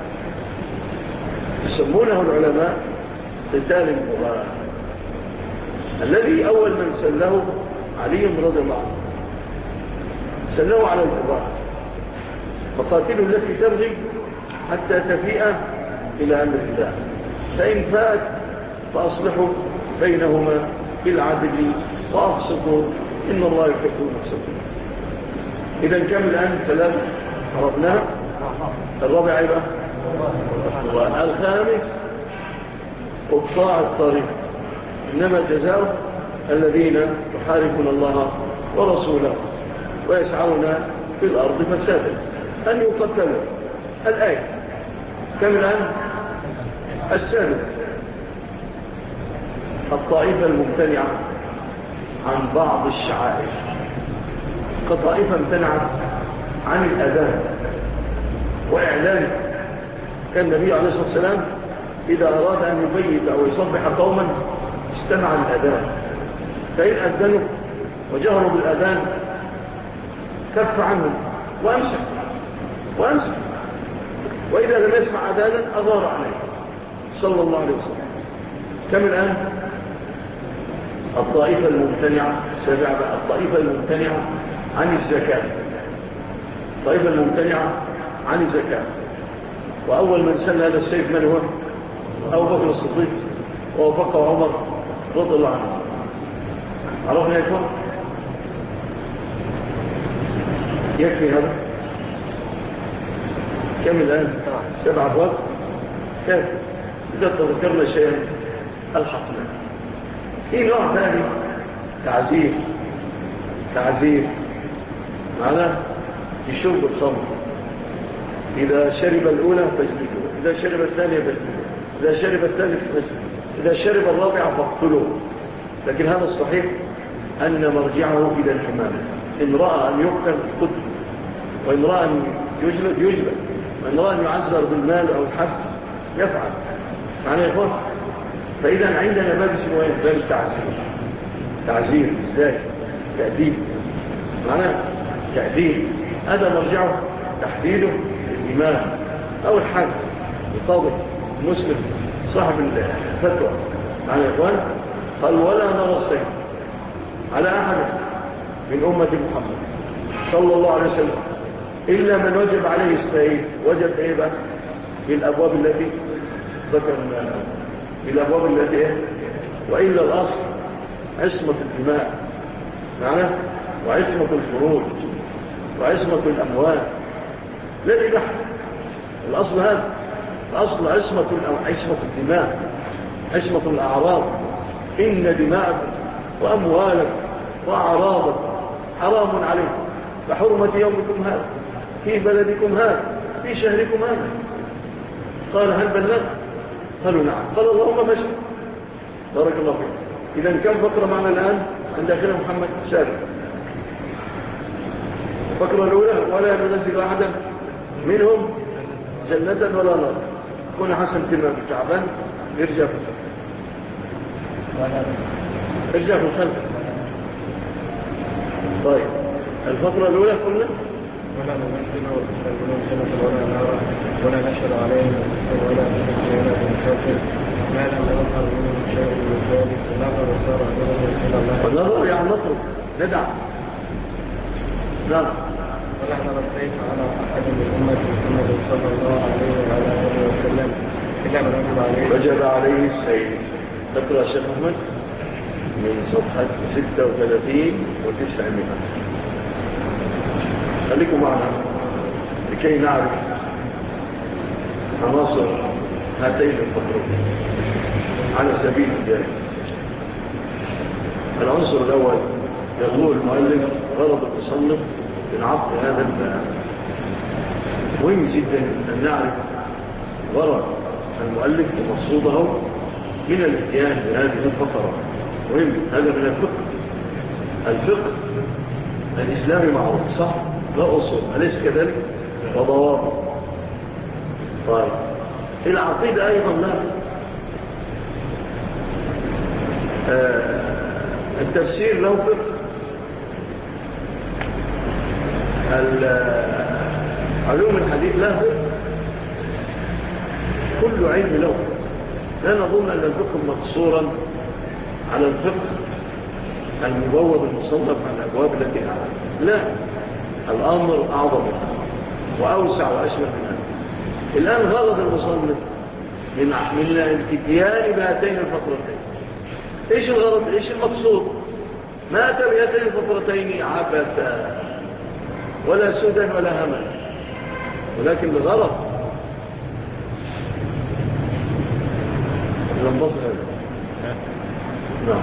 يسمونه العلماء قتال المباراة. الذي أول من سله علي رضي الله عنه، سله على المباراة، فقاتلوا التي تبغي حتى تفيء إلى أمر الله، فإن فات فأصلحوا بينهما بالعدل وأقسطوا إن الله يحب المقسطين. إذا كم الآن 3 عرفناها. الرابع أيضا والخامس قطاع الطريق، إنما جزاء الذين يحاربون الله ورسوله ويسعون في الأرض فسادا أن يقتلوا. الآية كم الآن؟ السادس الطائفة الممتنعة عن بعض الشعائر، كطائفة امتنعت عن الأذان وإعلانه. كان النبي عليه الصلاة والسلام إذا أراد أن يبيت أو يصبح قوما استمع الأذان، فإن أذنوا وجهروا بالأذان كف عنهم وأمسك، وإذا لم يسمع أذانا أغار عليه صلى الله عليه وسلم. كم الآن؟ الطائفة الممتنعة. الطائفة الممتنعة عن الزكاة، الطائفة الممتنعة عن الزكاة. وأول من سن هذا السيف من هو؟ أبو بكر الصديق، ووافقه عمر رضي الله عنه. عرفنا يا إخوان؟ يكفي هذا. كم الآن؟ 7 أبواب. كيف؟ إذا تذكرنا شيئا الحقنا. في نوع ثاني تعزير معناه يشرب الخمر، إذا شرب الأولى فاجلدوه، إذا شرب الثانية فاجلدوه، إذا شرب الثالث فاجلدوه، إذا شرب الرابعة فاقتلوه. لكن هذا الصحيح أن مرجعه إلى الحمام. إن رأى أن يقتل قتل، وإن رأى أن يجلد، وإن رأى أن يعزر بالمال أو الحبس يفعل. معنى يا إخوان، فإذا عندنا باب اسمه باب تعزير إزاي؟ تأديب، معناه تأديب. هذا مرجعه تحديده الإمام أو الحاكم القاضي المسلم صاحب الفتوى. معنى يا إخوان، قال ولا نرى السيف على أحد من أمة محمد صلى الله عليه وسلم إلا من وجب عليه السيف. وجب إيه بقى؟ في الأبواب التي ذكرنا، في الأبواب التي إيه؟ وإلا الأصل عصمة الدماء، معناه وعصمة الفروج وعصمة الأموال، لا الإباحة. الأصل هذا، الأصل عصمة الدماء، عصمة الأعراض. إن دماءكم وأموالكم وأعراضكم حرام عليكم كحرمة يومكم هذا في بلدكم هذا في شهركم هذا. قال هل بلغت؟ قالوا نعم. قال اللهم بشر. بارك الله فيك. إذن كم فقرة معنا الآن عند أخينا محمد سابق؟ الفقرة الأولى ولا ننزل أحدا منهم جنة ولا نار. كنا حسن كلمة بالشعبان يرجع في الخلف، ارجع في الخلف. طيب الفقرة الأولى قلنا ولا نمثل جنة ولا نار ولا نشهد عليهم ولا نشهد ولا نكافر ما لم يظهر منهم شيء من ذلك. النظر صار نظر إلى الله. والنظر يعني نطرق ندع. نعم. ولا نرى السيف على أحد من أمة محمد صلى الله عليه وعلى آله وسلم إلا من وجب عليه السيف. تقرأ الشيخ محمد من صفحة 36 و900. خليكم معنا لكي نعرف عناصر هاتين الفقرتين على سبيل الجاهز. العنصر الأول يقول المؤلف غرض التصنف من عقد هذا مهم جدا أن نعرف غرض المؤلف ومقصوده من الاتيان بهذه الفقرة. مهم، هذا من الفقه الإسلامي معروف صح؟ لا أصول، أليس كذلك؟ وضوابط. طيب العقيدة أيضا لا. التفسير له فقه، علوم الحديث له فقه، كل علم له. لا نظن أن الفقه مقصورا على الفقه المبوب المصنف عن الأبواب التي نعلم، لا، الأمر أعظم وأوسع وأشمل من هذا. الآن غرض المصنف من الاتيان بهاتين الفقرتين. إيش الغرض؟ إيش المقصود؟ ما أتى بهاتين الفقرتين عبثا ولا سودا ولا هما، ولكن الغرض لنبص هذا. نعم،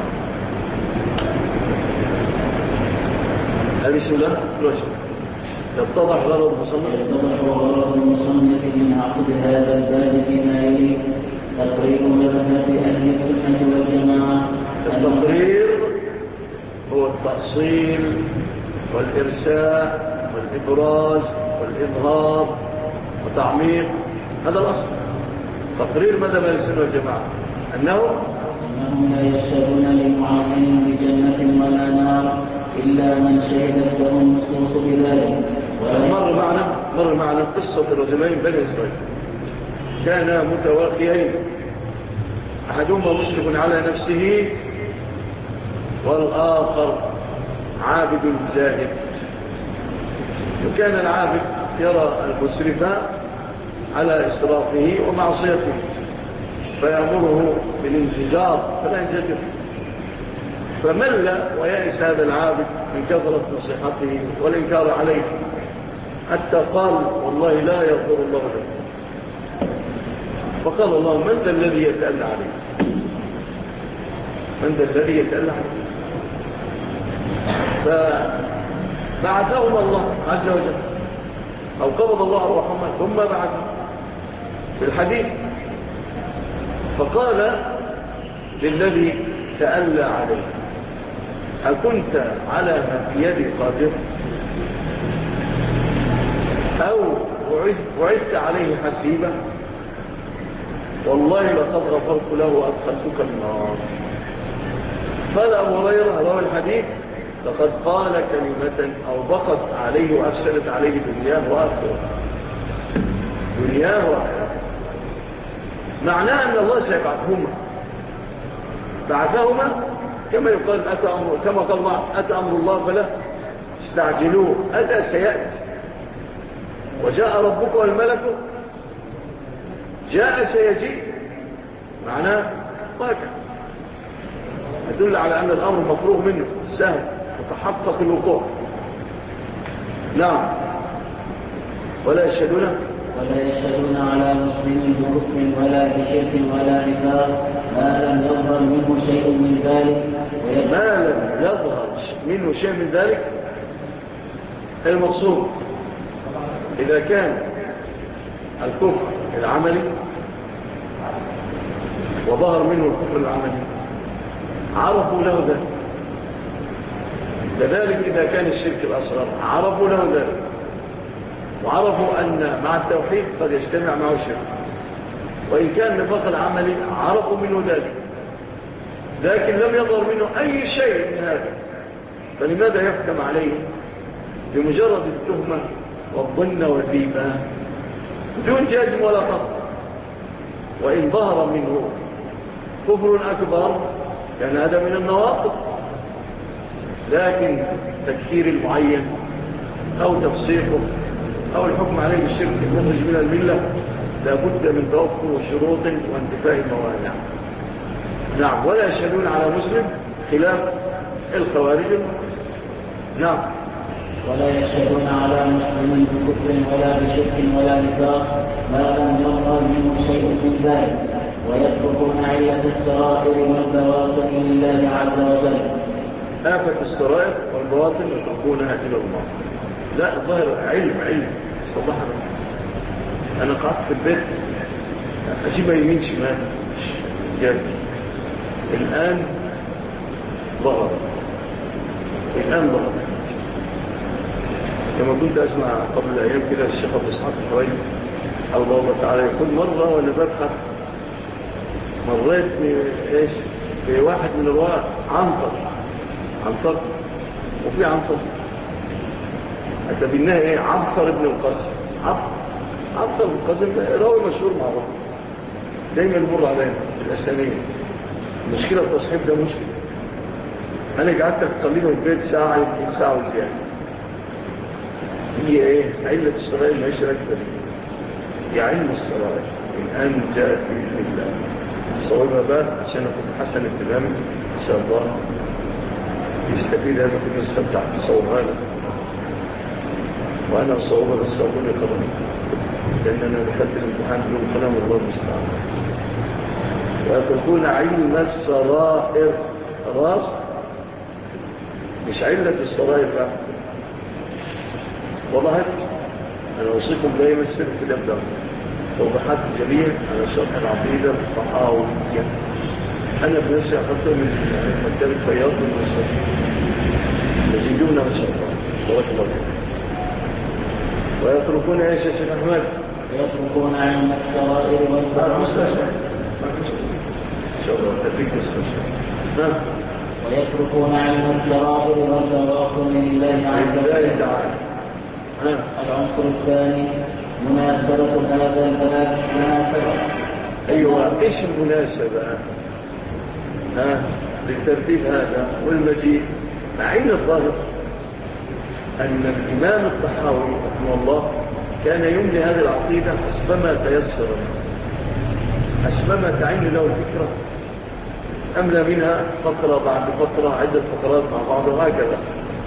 هذه سؤال يتضح غرض المصنف من عقد هذا الباب فيما يلي تقرير مذهب أهل السنة والجماعة. التقرير هو التأصيل والإرساء والإبراز والإظهار وتعميق، هذا الأصل. تقرير مذهب أهل السنة والجماعة أنهم لا يشهدون لمعين بجنة ولا نار إلا من شهدت له النصوص بذلك. مر معنا قصة رجلين بني إسرائيل كانا متواخيين، أحدهما مشرف على نفسه والآخر عابد زاهد. وكان العابد يرى المسرف على إسرافه ومعصيته فيأمره بالانفجار فلا ينزجر، فمل ويأس هذا العابد من كثرة نصيحته والإنكار عليه، حتى قال والله لا يغفر الله له. فقال الله من ذا الذي يتألى عليه؟ من ذا الذي يتألى عليه؟ فبعثهم الله عز وجل، أو قبض الله روحهما ثم بعثهم في الحديث. فقال للذي تألى عليه أكنت على ما في يدي قادر أو وعدت عليه حسيبا؟ والله لقد غفرت له وأدخلتك النار. قال أبو هريرة روى الحديث لقد قال كلمة أو بقت عليه وأفسدت عليه دنياه وآخرته، دنياه وآخرته. معناه أن الله سيبعثهما، بعثهما كما يقال كما قال الله أتى أمر الله فلا استعجلوه، أتى سيأتي. وجاء ربك والملك جاء سيجيء، معناه واقع، يدل على أن الأمر مفروغ منه سهل وتحقق الوقوع. نعم. ولا يشهدون على مسلم بكفر ولا بشرك ولا نفاق ما لم يظهر منه شيء من ذلك. ما لم يظهر منه شيء من ذلك المقصود إذا كان الكفر العملي وظهر منه الكفر العملي عرفوا له ذلك، كذلك إذا كان الشرك الأصغر عرفوا له ذلك، وعرفوا أن مع التوحيد قد يجتمع معه الشرك. وإن كان النفاق العملي عرفوا منه ذلك، لكن لم يظهر منه أي شيء من هذا، فلماذا يحكم عليه بمجرد التهمة والظن والريبة بدون جزم ولا قطع؟ وإن ظهر منه كفر أكبر كان هذا من النواقض، لكن تكفير المعين أو تفسيقه أو الحكم عليه بالشرك المخرج من الملة لابد من توفر شروط وانتفاء الموانع. نعم. ولا يشهدون على مسلم خلاف الخوارج. نعم. ولا يشهدون على مسلم بكفر ولا بشرك ولا نفاق ما لم يظهر منه شيء من ذلك، ويتركون علة السرائر والبواطن لله عز وجل. آفة السرائر والبواطن يتركونها إلى الله. لا، ظاهر علم صلحنا أنا قعدت في البيت أجيبها يمين شمال جاب الآن ظهر كما كنت أسمع قبل أيام كده الشيخ أبو إسحاق الحويني أو الله تعالى يقول مرة وأنا ببحث مريت في واحد من الرواة عنتر وفي عنتر أتبناه إيه عنتر ابن القاسم عنتر ابن القاسم راوي مشهور مع بعض دايما يمر علينا الأسانية المشكلة التصحيف ده مشكلة أنا قعدت أقلبه البيت ساعة يمكن ساعة وزيادة هي إيه علة السرائر ما يشرك هي علم السرائر الآن جاءت بإذن الله صوابها بقى عشان أكون حسن التمام إن شاء الله يستفيد هذا في النسخة بتاعت صوابها لك وأنا صوابها بالصواب لقرن لأن أنا دخلت الامتحان بلوم كلام الله المستعان وتكون علم السرائر راس مش علة السرائر بقى وضحت أنا أوصيكم دائما السر في الأبدأ توضحات جميع على شرح العقيدة الطحاوية أنا بنفسي أخذته من مكتب الفياض والمسؤول نجدون ما شاء الله بارك الله فيكم ويتركون يا شيخ أحمد ويتركون علم السرائر والبراء إن شاء الله تبريك مستشفى نعم ويتركون علم السرائر والبراء لله عز تعالى العنصر الثاني مناسبة هذا الباب مناسبة أيوة إيش المناسبة للترتيب هذا والمجيء مع أن الظاهر أن الإمام الطحاوي رحمه الله كان يملي هذه العقيدة حسبما تيسر حسبما تعين له الفكرة أملى منها فقرة بعد فقرة عدة فقرات مع بعض وهكذا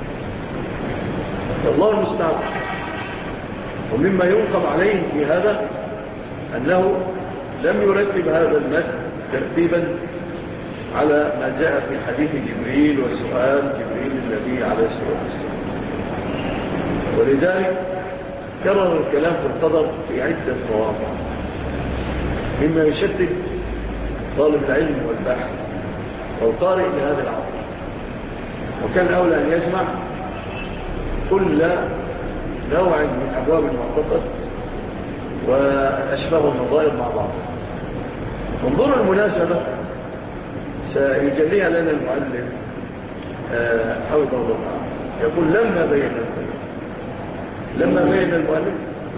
الله المستعان ومما ينقم عليه في هذا أنه لم يرتب هذا المتن ترتيبا على ما جاء في حديث جبريل وسؤال جبريل النبي عليه الصلاة والسلام ولذلك كرر الكلام في القدر في عدة مواضع مما يشتت طالب العلم والبحث والقارئ لهذا العقل وكان أولى أن يجمع كل نوع من أبواب المعتقد وأشباه النظائر مع بعض انظروا المناسبة سيجليها لنا المعلم حوض الله يقول لما بين المؤلف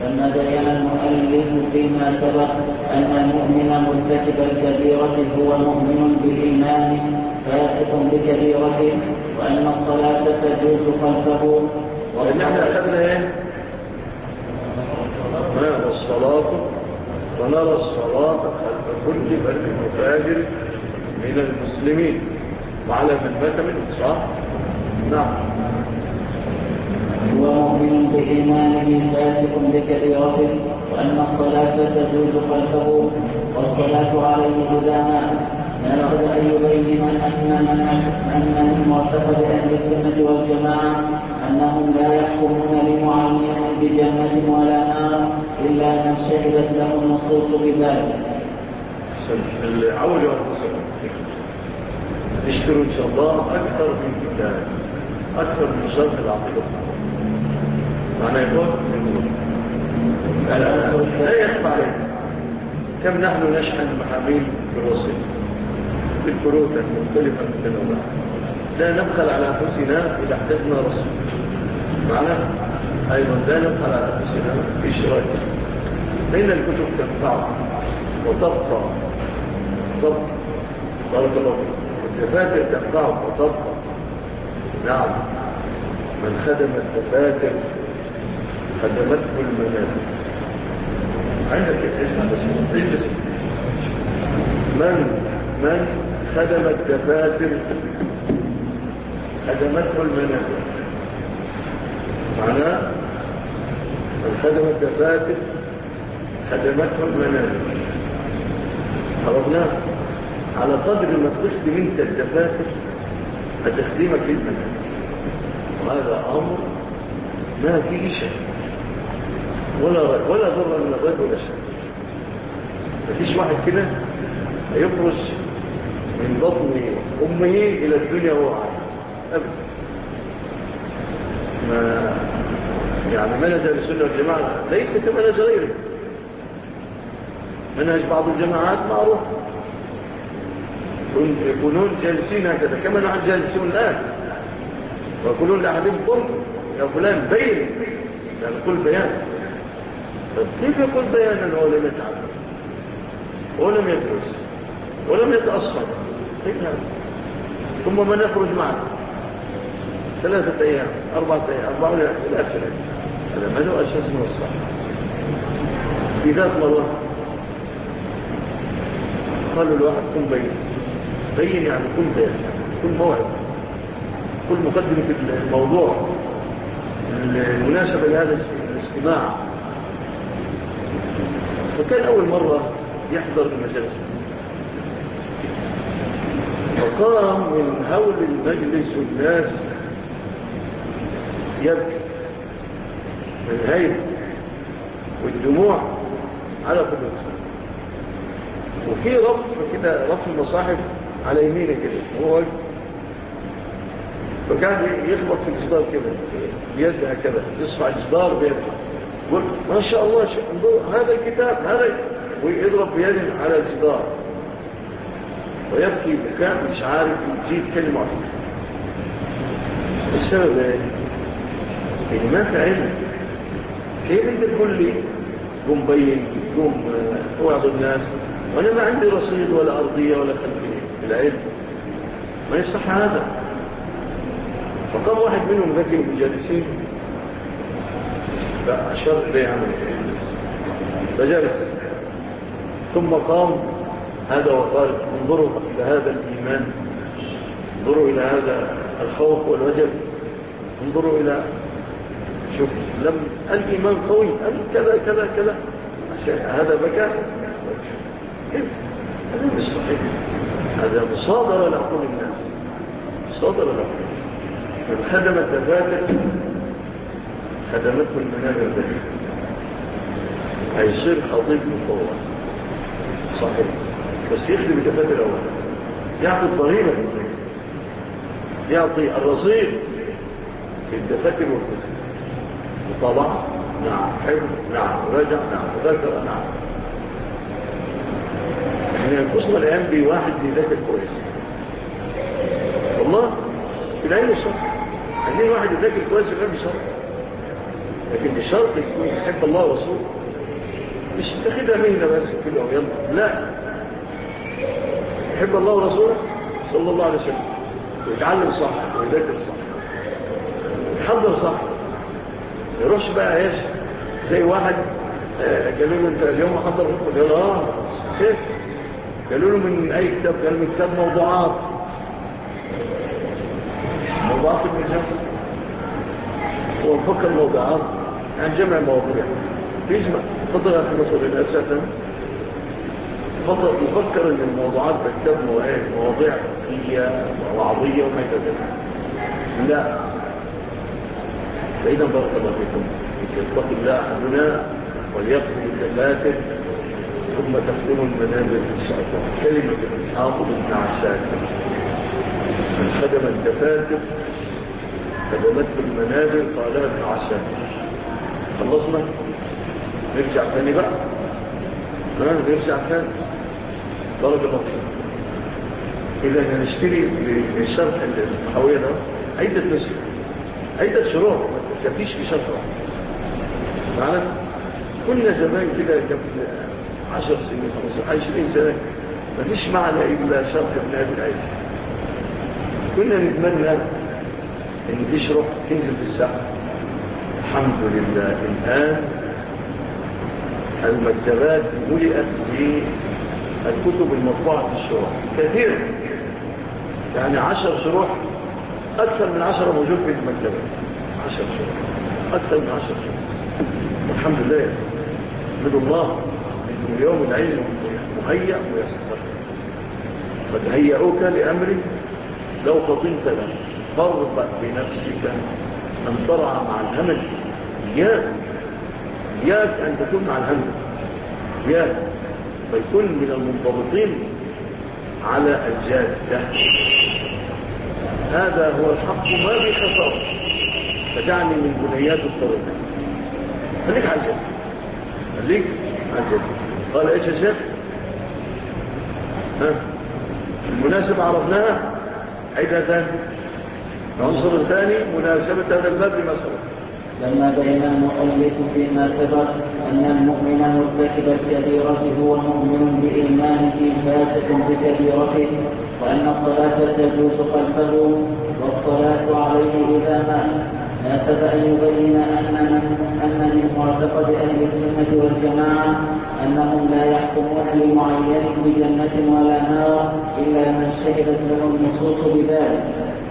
فيما سبق أن المؤمن مرتكب الكبيرة هو مؤمن بالإيمان فاسق بكبيرته وأن الصلاة تجوز خلفه ونحن أخذنا إيه؟ ما الصلاة ونرى الصلاة خلف كل بر وفاجر من المسلمين وعلى من مات منه صح؟ نعم هو مؤمن بإيمانه فاسق بكبيرته وأن الصلاة تجوز خلفه والصلاة عليه إذا مات نأخذ أن يبين أن من معتقد أهل السنة والجماعة أنهم لا يحكمون لمعين بجنة ولا نار إلا من شهدت له النصوص بذلك. العول نشكر إن شاء الله أكثر من كتاب أكثر من شرح العقيدة معنى يقول لا يخفى عليك كم نحن نشحن محامين بالوسيط بالكروت المختلفة المتنوعة لا نبخل على أنفسنا إذا احتجنا رسول معنى أيضا لا نبخل على أنفسنا في شرايط فإن الكتب تنفع وتبقى بارك الله الدفاتر تنفع وتبقى نعم من خدم الدفاتر خدمته المنازل عندك اجلس من خدم الدفاتر خدمته المنازل معناه من خدم الدفاتر خدمته المنازل عرفناه على قدر ما تخدم انت الدفاتر هتخدمك المنازل، وهذا امر ما فيه شك ولا ضر من الرد ولا شيء. مفيش واحد كده هيخرج من بطن أمه إلى الدنيا وهو عارف أبدا. ما يعني منهج السنة والجماعة ليس كمنهج غيره. منهج بعض الجماعات معروف، يكونون جالسين هكذا كما نحن جالسون الآن، ويقولون لأحدهم قل يا فلان بين، يعني قل بيان. طب كيف يقول بيانا هو لم يتعلم ولم يدرس ولم يتأصل؟ ثم من يخرج معه 3 أيام 4 أيام 4 إلى آخره، هذا ما له أساس من الصح. في ذات مرة قالوا الواحد كن بين يعني كن بيان، كن موعد، كل مقدمة في الموضوع المناسبة لهذا الاجتماع. فكان أول مرة يحضر المجلس، وقام من هول المجلس والناس يبكي من الهيب والدموع على قدوته. وفي رف كده، رف المصاحف على يمينه كده، هو فقاعد يخبط في الجدار كده بيده هكذا، يصفع الجدار بيده، يقول ما شاء الله هذا الكتاب هذا، ويضرب بيده على الجدار ويبكي بكاء مش عارف يجيب كلمة واحدة. السبب ايه؟ إن ما في علم. كيف انت تقول لي قم بين قم اوعظ الناس وانا ما عندي رصيد ولا ارضيه ولا خلفيه في العلم؟ ما يصح هذا. فقام واحد منهم ذكي المجالسين فاشار اليه عمل فجلس، ثم قام هذا وقال انظروا الى هذا الايمان، انظروا الى هذا الخوف والوجل، انظروا الى شوف لم الإيمان قوي كذا كذا كذا، هذا بكى. هذا مش صحيح، هذا مصادرة لعقول الناس، مصادرة لعقول من خدم الدفاتر خدمته المنابر ذلك هيصير خطيب مفوض صحيح، بس يخدم الدفاتر الأول، يعطي الضريبة، يعطي الرصيد في الدفاتر والكتب، طبعا نعم، حفظ نعم، رجع نعم، ذكر نعم. احنا ينقصنا الآن بواحد بيذاكر كويس والله في العلم الشرع، عايزين واحد يذاكر كويس في العلم الشرع، لكن بشرط يكون يحب الله ورسوله، مش تاخدها مهنة بس كده ويلا، لا، يحب الله ورسوله صلى الله عليه وسلم، ويتعلم صح ويذاكر صح ويحضر صح. يروحش بقى ايش زي واحد قالوا له انت اليوم حضر خطبه، قال كيف؟ قالوا له من اي كتاب؟ قال من كتاب موضوعات المجاز. هو مفكر موضوعات يعني جمع مواضيع في يجمع فضل في مصر الأساسا، فضل يفكر ان الموضوعات بكتاب مواضيع فقهية ووعظية وما يتجد. لا، فإذا بارك الله فيكم يتقي الله أحدنا وليقضي الدفاتر ثم تخدم المنابر إن شاء الله. كلمة الحافظ بن عساكر من خدم الدفاتر خدمته المنابر قالها ابن عساكر. خلصنا نرجع ثاني بقى، نرجع ثاني بارك الله فيكم. إذا نشتري للشرح الحوية ده عدة نسخ، عدة شروط، ما تكفيش في شرح واحد. معنا كنا زمان كده قبل 10 سنين 20 سنة ما فيش معنى إلا شرح ابن أبي العز. كنا نتمنى إن في شروح تنزل في الساعة. الحمد لله الآن المكتبات ملئت بالكتب المطبوعة في الشروح كثيرا، يعني 10 شروح، أكثر من 10 موجود في المكتبة، 10 شروح، أكثر من 10 شروح. الحمد لله، احمد الله من اليوم العلم مهيأ ويسر. قد هيئوك لأمر لو فطنت له، فاربأ بنفسك أن ترعى مع الهمل إياك إياك أن تكون مع الهمزة، إياك، فيكون من المنضبطين على الجادة. هذا هو الحق ما بخطاب، فدعني من بنيات الطريق. خليك على الجادة، خليك على الجادة. قال إيش يا شيخ؟ المناسبة عرفناها، عيدها ثاني. العنصر الثاني مناسبة هذا الباب لما سبق. لما بين المؤلف فيما سبق أن المؤمن مرتكب الكبيرة هو مؤمن بإيمانه فاسق بكبيرته، وأن الصلاة تجوز خلفه والصلاة عليه إذا مات. ناسب أن يبين أن من معتقد أهل السنة والجماعة أنهم لا يحكمون لمعين بجنة ولا نار إلا من شهدت له النصوص بذلك.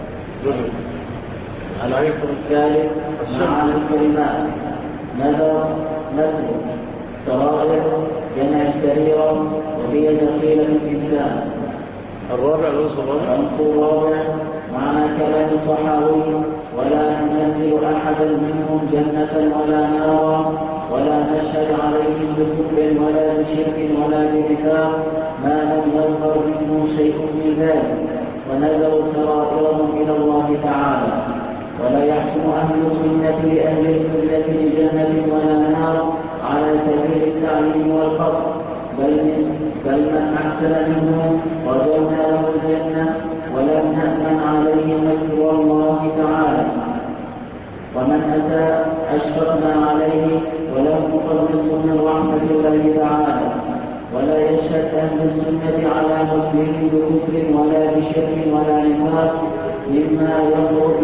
العنصر الثالث معاني الكلمات. نذر، سرائر، جمع السريرة، وهي دخيلة الإنسان. العنصر الرابع معنى كلام الصحابي: ولا ننزل أحدا منهم جنة ولا نارا ولا نشهد عليهم بكفر ولا بشرك ولا بنفاق ما لم يظهر منه شيء من ذلك، ونذروا سرائرهم إلى الله تعالى. ولا يحكم أهل السنة لأهل القبلة بجنة ولا نار على سبيل التعليم والفضل، بل من أحسن منهم رجونا له الجنة ولم نأمن عليه مكر الله تعالى، ومن أتى أشفقنا عليه وله مخلص من رحمة الله تعالى. ولا يشهد أهل السنة على مسلم بكفر ولا بشرك ولا نفاق مما يخرج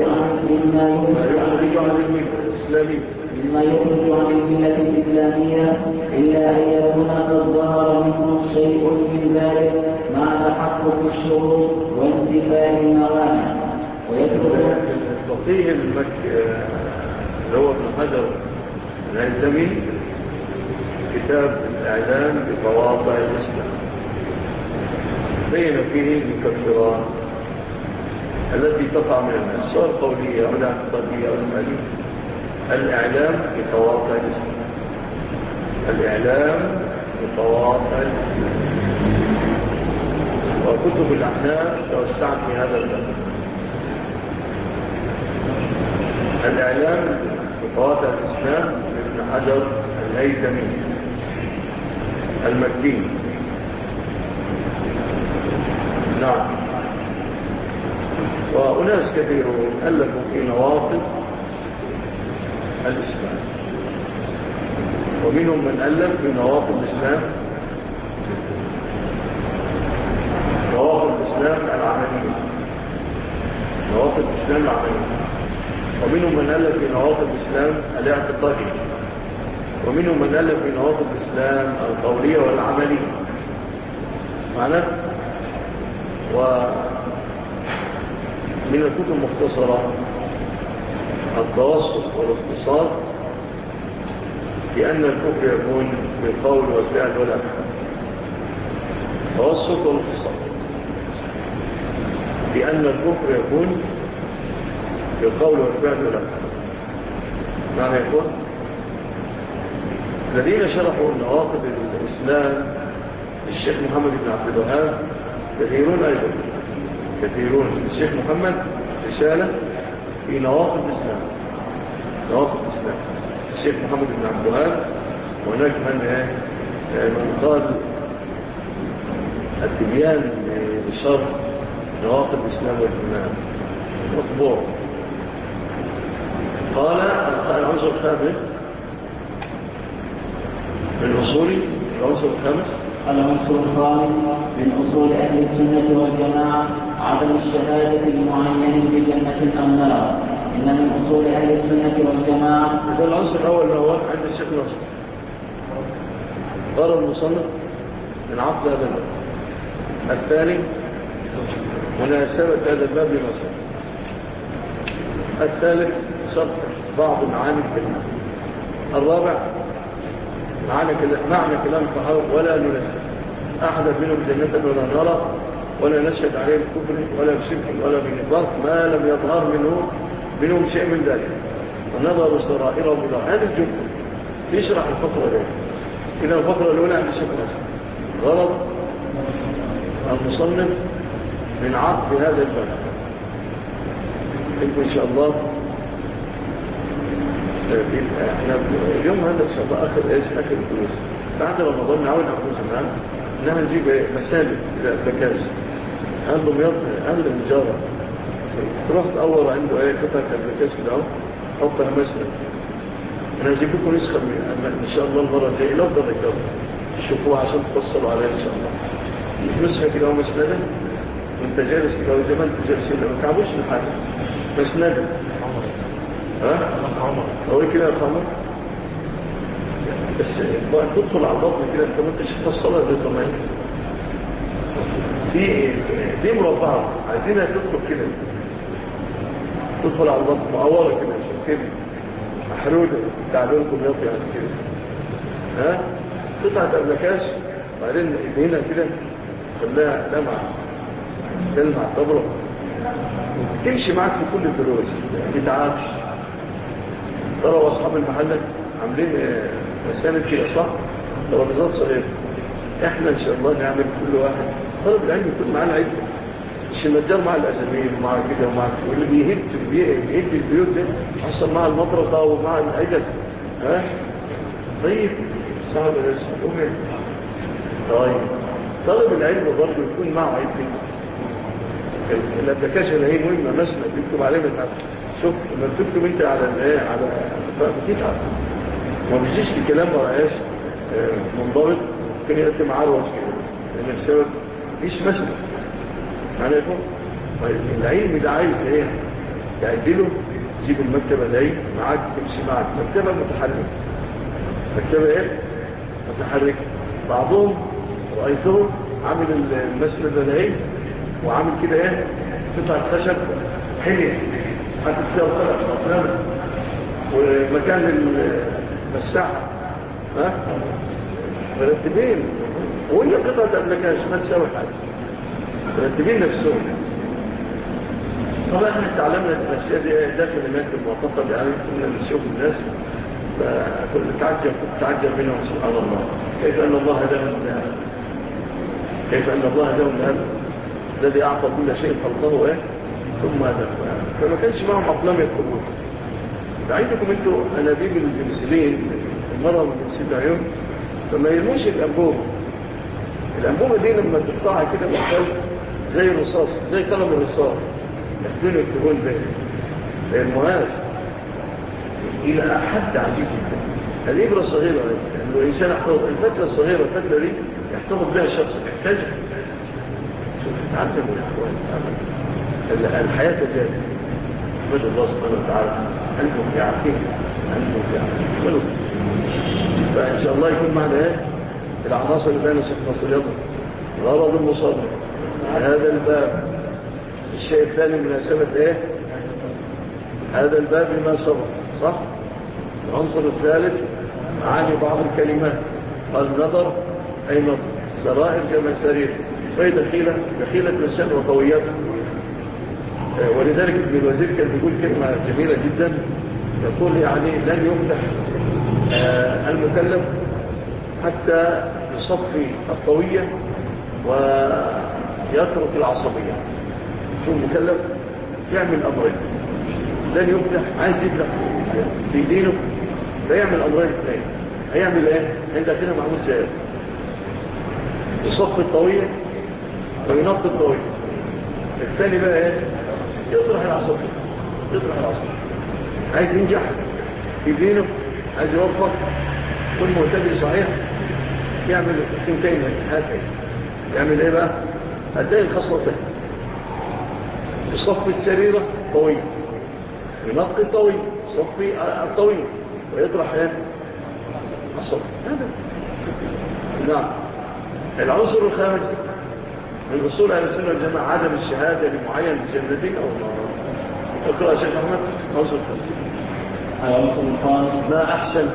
عن الملة الإسلامية إلا أن يكون قد ظهر منه شيء من ذلك مع تحقق الشروط وانتفاء الموانع. ويترك الفقيه المكي اللي هو ابن حجر الهيثمي كتاب الإعلام بقواطع الإسلام بين فيه المكفرات التي تقع من الناس سواء قولية أو اعتقادية أو عملية. الإعلام بقواطع الإسلام، الإعلام بقواطع الإسلام. وكتب الأحناف توسعت في هذا الباب. الإعلام بقواطع الإسلام لابن حجر الهيثمي المكي. نعم. وأناس كثيرون ألفوا في نواقض الإسلام، ومنهم من ألف في نواقض الإسلام، نواقض الإسلام العملية، نواقض الإسلام العملية. ومنهم من ألف في نواقض الإسلام الاعتقادية، ومنهم من ألف في نواقض الإسلام القولية والعملية. معنى من الكتب المختصرة التوسط والاختصار في أن الكفر يكون بالقول والفعل والأفعال. التوسط والاختصار في أن الكفر يكون بالقول والفعل والأفعال. معنى يكون الذين شرحوا نواقض الإسلام الشيخ محمد بن عبد الوهاب كثيرون أيضا، كثيرون. الشيخ محمد رسالة في نواقض الإسلام، نواقض الإسلام الشيخ محمد بن عبد الوهاب. وهناك من قال التبيان لشرح نواقض الإسلام والإيمان مطبوع. قال العنصر الخامس من أصولي، العنصر الخامس العنصر الخامس من أصول أهل السنة والجماعة عدم الشهادة لمعين بجنة أم نار. إن من أصول أهل السنة والجماعة. هذا العنصر الأول هو عند الشيخ نصر. قال المصنف من عقد هذا الباب. الثاني مناسبة هذا الباب لنصر. الثالث شرح بعض معاني الكلمة. الرابع معنى كلام الصحابة: ولا ننسب أحد منهم جنة ولا نار ولا نشهد عليه بكفر ولا بشرك ولا بنفاق ما لم يظهر منهم شيء من ذلك، ونظروا سرائرهم إلى هذه الجملة. يشرح الفقرة دي. إذا الفقرة الأولى عند الشيخ الأسد غلط المصنف من عقد هذا الباب. إن شاء الله احنا اليوم هذا إن شاء الله آخر الدروس بعد رمضان نعود أنفسنا إنها نجيب مسالك إلى أبلكاش أهل النجارة تروح تأور عنده قطعة أبلكاش كده حطها مسلك. أنا أجيب لكم نسخة إن شاء الله المرة الجاية لا أفضل الجو تشوفوها عشان تفصلوا عليها إن شاء الله. نسخة كده ومسندة وانت جالس كده وزمان تجالسين ما تعبوش الحاجة مسندة. ها؟ أقول كده يا خمر بس تدخل على البطن كده انت ما انتش تفصلها زي طمعين دي مربعة عايزينها تدخل كده تدخل على البطن مقورة كده كده محرودة تعبيركم يطي يعني كده. ها؟ قطعة أبلكاش بعدين هنا كده خلاها تلمع تبرق تمشي معك في كل الدروس ما تتعبش. ترى أصحاب المحلة عاملين مساند كده صح ترابيزات صغيرة. احنا ان شاء الله نعمل كل واحد طلب العلم يكون معاه العلم مش النجار مع الأزمين ومع كده ومع واللي بيهد البيوت ده حصل مع المطرقة ومع العجل. ها طيب صعب الاسم طيب طلب العلم برضه يكون معه علم. الابلكاشن هي مهمه مثلا تكتب عليه شوف لما تكتب انت على بتتعب ما بيجيش الكلام ما بقاش منضبط ممكن يقدم عروض كده لان السبب مفيش مسلك عليكم. طيب العلم ده عايز ايه تعدله تجيب المكتبه دي معاك تمشي معاك مكتبه متحركه مكتبه ايه متحركه. بعضهم رايتهم عامل المسند ده وعامل كده ايه قطعه خشب حليه حاطط فيها الخلق الاطنان ومكان الساعه. ها مرتبين وهي قطعه ابلكاش ما تساوي حاجه مرتبين نفسهم. طبعا احنا تعلمنا الاشياء دي داخل هناك المعتقد يعني كنا نشوف الناس كنت تعجب منهم سبحان الله كيف ان الله هداهم لهذا كيف ان الله هداهم لهذا الذي اعطى كل شيء خلقه ايه ثم هداه فما كانش معهم اقلام يدخلون. عندكم انتوا انابيب البنسلين المرض البنسلين عيون فما يرموش الانبوبه دي لما تقطعها كده بالخلق زي الرصاص زي قلم الرصاص يحدون يكتبون به المهاز الى حد عجيب جدا. الابره الصغيره لانه الانسان الفتله الصغيره الفتله دي يحتفظ بها الشخص يحتاجها. شوف تعلموا يا اخوان الحياه كذلك احمد الله سبحانه وتعالى انتم في عافيه انتم في عافيه. فان شاء الله يكون معنا ايه العناصر اللي بين نصر يضرب غرض المصنف هذا الباب. الشيء الثاني مناسبة ايه هذا الباب لما سبق صح. العنصر الثالث معاني بعض الكلمات قال نظر اي نظر سرائر كما سرير وهي دخيلة لسان وقويته. ولذلك ابن الوزير كان بيقول كلمة جميلة جدا يقول يعني لن يفتح المكلف حتى يصفي الطوية ويترك العصبية. شو المكلف يعمل أمرين لن يفتح عايز يفتح في دينه فيعمل أمرين اثنين. هيعمل ايه عند كده معمول سائر يصفي الطوية وينقي الطوية. الثاني بقى ايه يطرح العصبية عايز ينجح في دينه عايز يوفق كل معتدل صحيح يعمل الثنتين هاتين. يعمل ايه بقى هاتين الخصلتين يصفي السريرة طويل ينقي الطويل يصفي الطويل ويطرح ايه الصف. هذا نعم. العنصر الخامس من اصول اهل السنه والجماعه عدم الشهاده لمعين بجنتين او نار. اقرا يا شيخ احمد عنصر الخامس ما احسن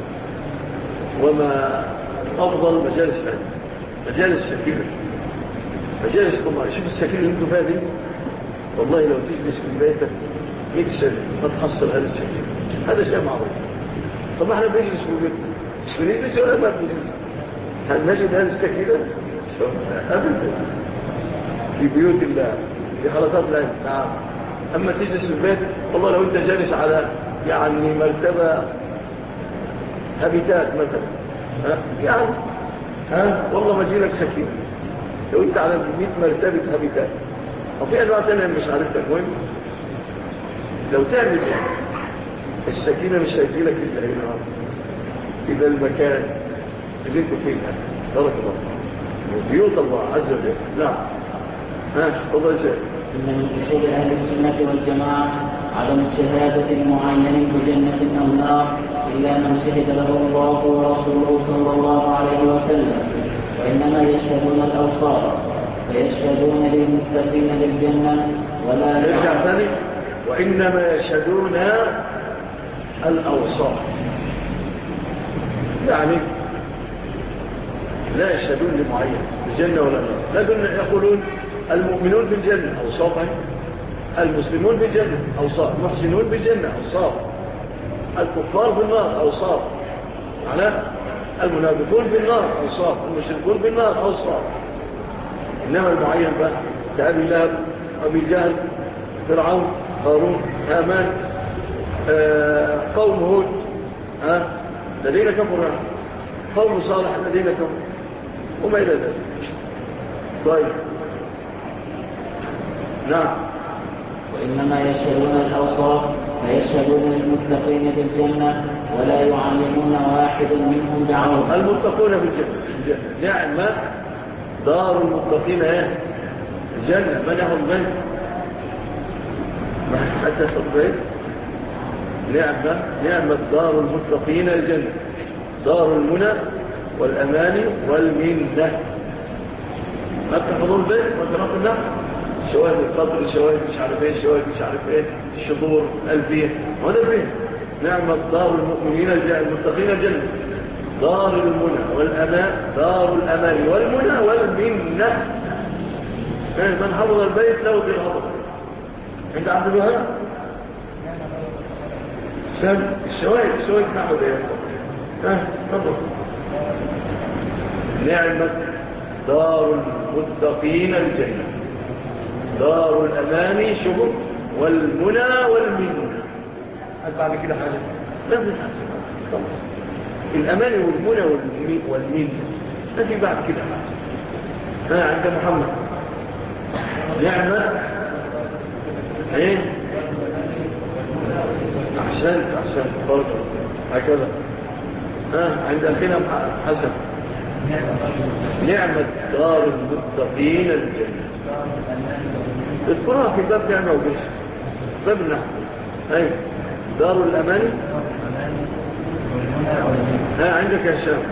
وما افضل مجالس العلم مجالس السكينه مجالس الله. شوف السكينه اللي انتوا فيها دي والله لو تجلس في بيتك 100 سنه ما تحصل هذا السكينه. هذا شيء معروف. طب احنا بنجلس في بيتنا مش بنجلس ولا ما بنجلس. هل نجد هذه السكينة؟ أبدا في بيوت الله في حلقات العلم. نعم. أما تجلس في البيت والله لو أنت جالس على يعني مرتبة هابيتات مثلا والله ما جيلك سكينة. لو أنت على 100 مرتبة هابيتات وفي أنواع تانية مش عارفها. المهم لو تعمل السكينة مش هيجيلك إلا هنا إذا المكان اللي انتوا فيه بارك الله بيوت الله عز وجل. نعم. الله يسأل. إن من أصول أهل السنة والجماعة عدم شهادة معين بجنة أو نار إلا من شهد له الله ورسوله صلى الله عليه وسلم، وإنما يشهدون الأوصاف فيشهدون للمتقين للجنة ولا نرجع ثاني. وإنما يشهدون الأوصاف يعني لا يشهدون لمعين بالجنة ولا النار. لكن يقولون المؤمنون في الجنة أوصافا، المسلمون في الجنة أوصاف، المحسنون في الجنة أوصاف، الكفار في النار أوصاف، معناه المنافقون في النار أوصاف، المشركون في النار أوصاف. إنما المعين بقى كأبي لهب، أبي جهل، فرعون، قارون، هامان، قوم هود الذين كفروا، قوم صالح الذين كفروا وما إلى ذلك. طيب. نعم. وإنما يشهدون الأوصاف فيشهدون للمتقين بالجنة ولا يعلمون واحد منهم بعمره. المتقون في الجنة نعمة دار المتقين الجنة. من يأخذ بيت ما حتى يأخذ بيت. نعمة دار المتقين الجنة، دار المنى والأمان والمنة. ما تحضر البيت وتنقل النحو شواهد القدر، شواهد مش عارف ايه، شواهد مش عارف ايه، الشطور الألفية وهذا البيت. نعمة دار المؤمنين المتقين الجنة، دار المنى والأمان، دار الأمان والمنى والمنة. من حفظ البيت له في الحضر. انت عبد الوهاب الشواهد نحو ده تفضل. نعمة دار المتقين الجنة، دار الأمان شبه والمنى والمنى. هل بعد كده حاجة؟ لا في حاجة. الأمان والمنى والمنى لا في بعد كده حاجة. عند محمد نعمة ايه؟ أحسنت برضه هكذا. عند أخينا حسن نعمة دار المتقين الجنة. اذكرها في باب نعمة وبس، باب النحو. أيوة دار الأمان. عندك يا شام.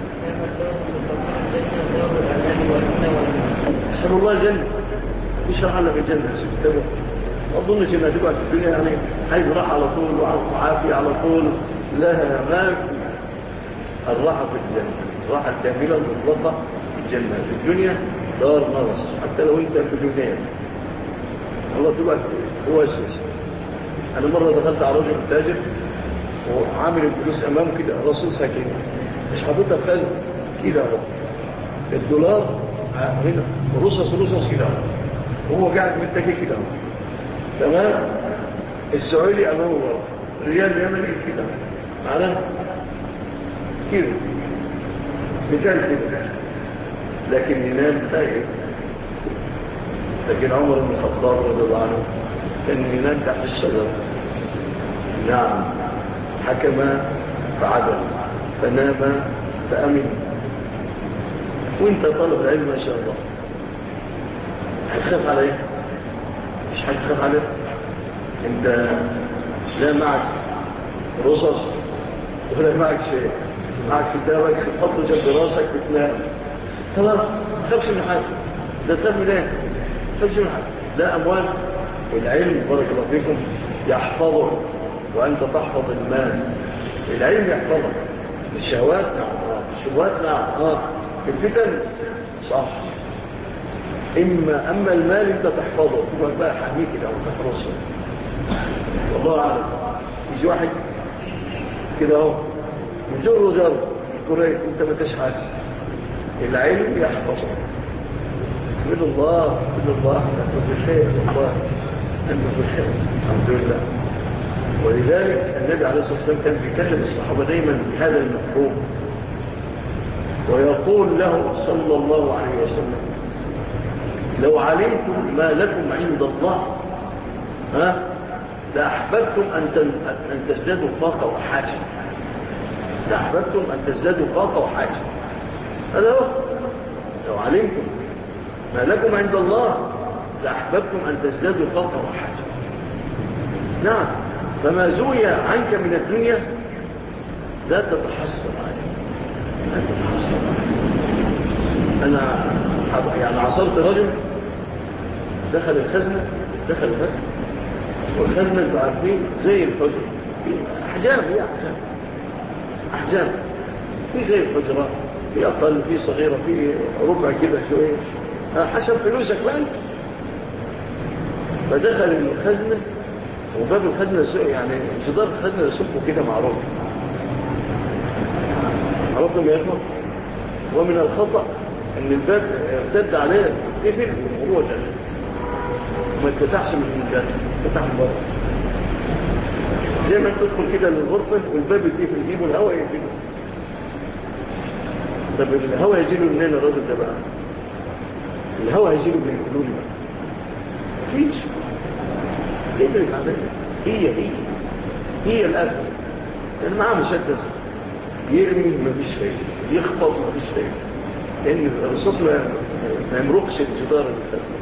أسأل الله الجنة يشرح لنا في الجنة. ما أظنش إنها تبقى في الدنيا يعني عايز راحة على طول وعافية على طول. لا ما في الراحة في الجنة، الراحة الكاملة المطلقة في الجنة. في الدنيا دار نغص حتى لو أنت في الدنيا الله تبقى هو أساس. أنا مرة دخلت على رجل تاجر وعامل الفلوس أمامه كده رصصها كده مش حاططها في خلق كده الدولار هنا رصص كده وهو قاعد متكي كده تمام. السعودي أمامه ريال اليمني كده معناه كده مثال كده لكن ينام تاجر. لكن عمر بن الخطاب رضي الله عنه كان ينام تحت الشجرة. نعم حكم فعدل فنام فأمن. وانت طالب العلم ما شاء الله هتخاف عليه؟ مش هتخاف عليه. انت لا معك رصص ولا معك شيء، معك كتابك تحطه جنب راسك وتنام خلاص ما تخافش من حاجه. ده تخاف من ايه؟ ما تخافش من حاجه. لا اموال. والعلم بارك الله فيكم يحفظك وانت تحفظ المال. العلم يحفظك. الشهوات نعم، الشبهات نعم، الفتن صح. اما المال انت تحفظه تقول بقى حميك كده وتحرسه. والله اعلم يجي واحد كده اهو يجر قريب انت ما تشحاش العلم يحفظه من الله نحفظ الخير الله نحفظ الخير الحمد لله. ولذلك النبي عليه الصلاة والسلام كان بيكلم الصحابة دايما بهذا المفهوم ويقول له صلى الله عليه وسلم لو علمتم ما لكم عند الله لأحببتم أن تزدادوا طاقة وحاجة. لأحببتم أن تزدادوا طاقة وحاجة. هذا هو لو علمتم ما لكم عند الله لأحببتم أن تزدادوا طاقة وحاجة. نعم فما زوي عنك من الدنيا لا تتحصل عليه لا تتحصل عليه. أنا يعني عصرت رجل دخل الخزنة والخزنة اللي عارفين زي الحجر أحجام هي أحجام في زي الحجرات في أقل في صغيرة في ربع كده شوية حسب فلوسك بقى. فدخل الخزنة وباب الخزنة يعني جدار الخزنة يصفه كده معروف عرفتم يا إخوة. ومن الخطأ أن الباب ارتد عليه قفل وهو داخل ما اتفتحش من الداخل فتح من بره زي ما تدخل كده للغرفة والباب يتقفل يجيبه الهواء يجيبه. طب الهواء يجيله منين الراجل ده بقى؟ الهواء يجيله من القلوب بقى مفيش يدرك عليها هي الأكل لأن معاه مسدس يرمي مفيش فايدة يخبط مفيش فايدة لأن الرصاص ما يمرقش الجدار الخزنة.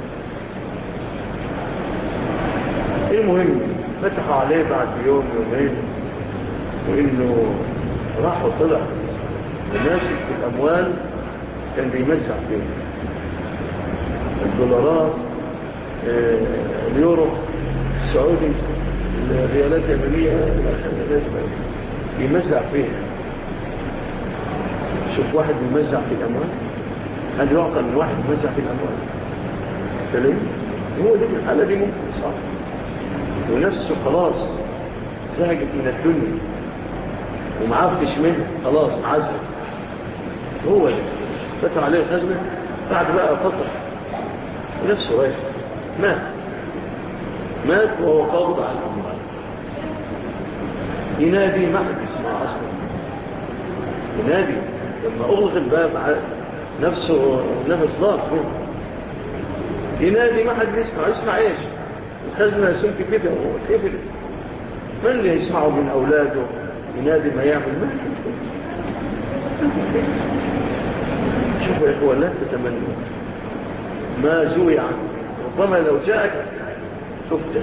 المهم فتحوا عليه بعد يوم يومين وإنه راح وطلع وماسك الأموال كان بيمزع فيه الدولارات اليورو السعودي الريالات اليمنية يمزع فيها. شوف واحد يمزع في الأموال هل يعقل من واحد يمزع في الأموال فليه؟ هو دي الحالة دي ممكن صح ونفسه خلاص زهقت من الدنيا ومعافش منه خلاص معزل هو ده فتح عليه الخزنة بعد بقى فترة ونفسه رايح مات وهو قابض على الأموال ينادي ما حد يسمع أصلا ينادي لما أغلق الباب نفسه نفس ضاق منه ينادي ما حد يسمع ايش الخزنة سمك كده وكيف من اللي يسمعه من أولاده ينادي ما يعمل ما شوفوا يا إخوة لا تتمنوا ما زوي عنه ربما لو جاءك تفتح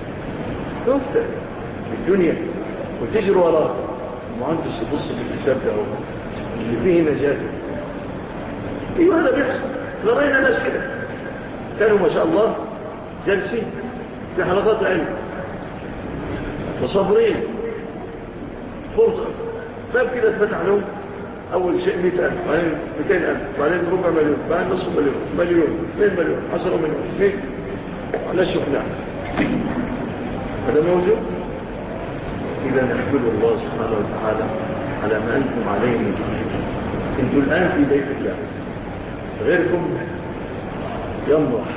في الدنيا وتجري وراه المهندس يبص في الكتاب ده اللي فيه نجاة ايوه هذا بيحصل. لرأينا ناس كده كانوا ما شاء الله جالسين في حلقات علم وصابرين فرصة باب كده اتفتح لهم أول شيء 100,000 بعدين 200,000 بعدين ربع مليون بعدين نصف مليون 2 مليون 10 مليون هيك على شفناه هذا موجود. إذا نحمد الله سبحانه وتعالى على ما أنتم عليه من جديد. أنتم الآن في بيت الله غيركم يمرح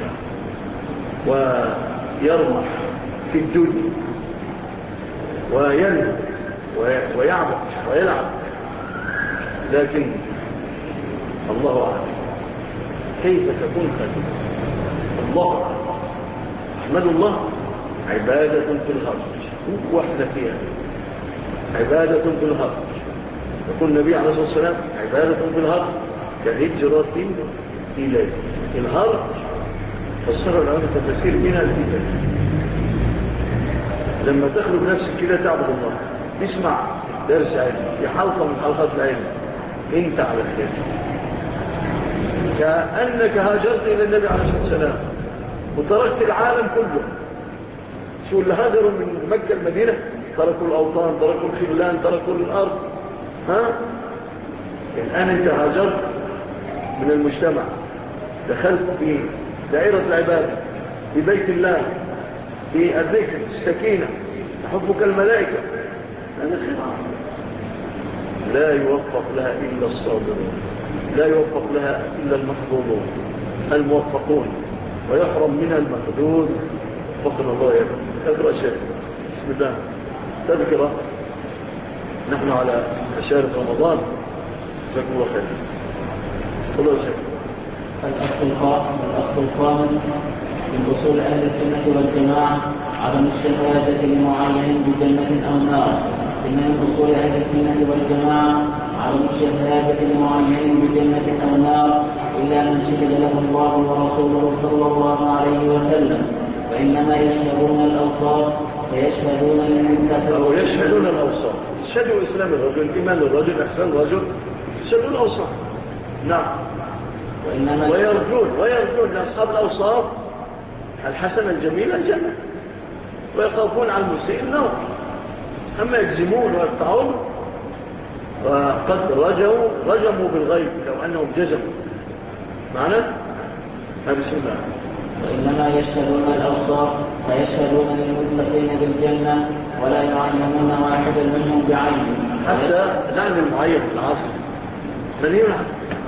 ويرمح في الدنيا وينهى ويعبد ويلعب لكن الله أعلم كيف تكون خادم الله أعلم. أحمد الله عبادة في الهرج واحدة فيها عبادة في الهرج. يقول النبي عليه الصلاة والسلام عبادة في الهرج كهجرة إليه. الهرج فسر العلماء تفسير منها الإيمان لما تخلق نفسك كده تعبد الله تسمع درس علم في حلقة من حلقات العلم انت على خير كأنك هاجرت إلى النبي عليه الصلاة والسلام وتركت العالم كله. شو اللي هاجروا من مكة المدينة تركوا الأوطان تركوا الخلان تركوا الأرض الآن انت هاجرت من المجتمع دخلت في دائرة العبادة في بيت الله في الذكر السكينة تحبك الملائكة هذا خير لا يوفق لها إلا الصابرون، لا يوفق لها إلا المحظوظون الموفقون، ويحرم منها المحدود. وفقنا الله يا اقرأ شيء. بسم الله. تذكرة. نحن على مشارف رمضان. جزاكم الله خير. خذوا شيء. الأصل الخامس من أصول أهل السنة والجماعة عدم الشهادة لمعين بجنة أو نار. إن من أصول أهل السنة والجماعة عدم الشهادة لمعين بجنة أو نار إلا من شهد له الله ورسوله صلى الله عليه وسلم، وإنما يشهدون الأوصاف فيشهدون للمتفق أو يشهدون الأوصاف، يشهدوا إسلام الرجل، إيمان الرجل، إحسان الرجل، يشهدون الأوصاف. نعم. ويرجون لأصحاب الأوصاف الحسنة الجميلة الجنة، ويخافون على المسيء النار. أما يجزمون ويقطعون وقد رجموا بالغيب لو أنهم جزموا معنا. بسم الله. وإنما يشهدون الأوصاف فيشهدون للمتقين بالجنة ولا يعلمون واحدا منهم بعينه. حتى لعن المعين في العصر من يلعن،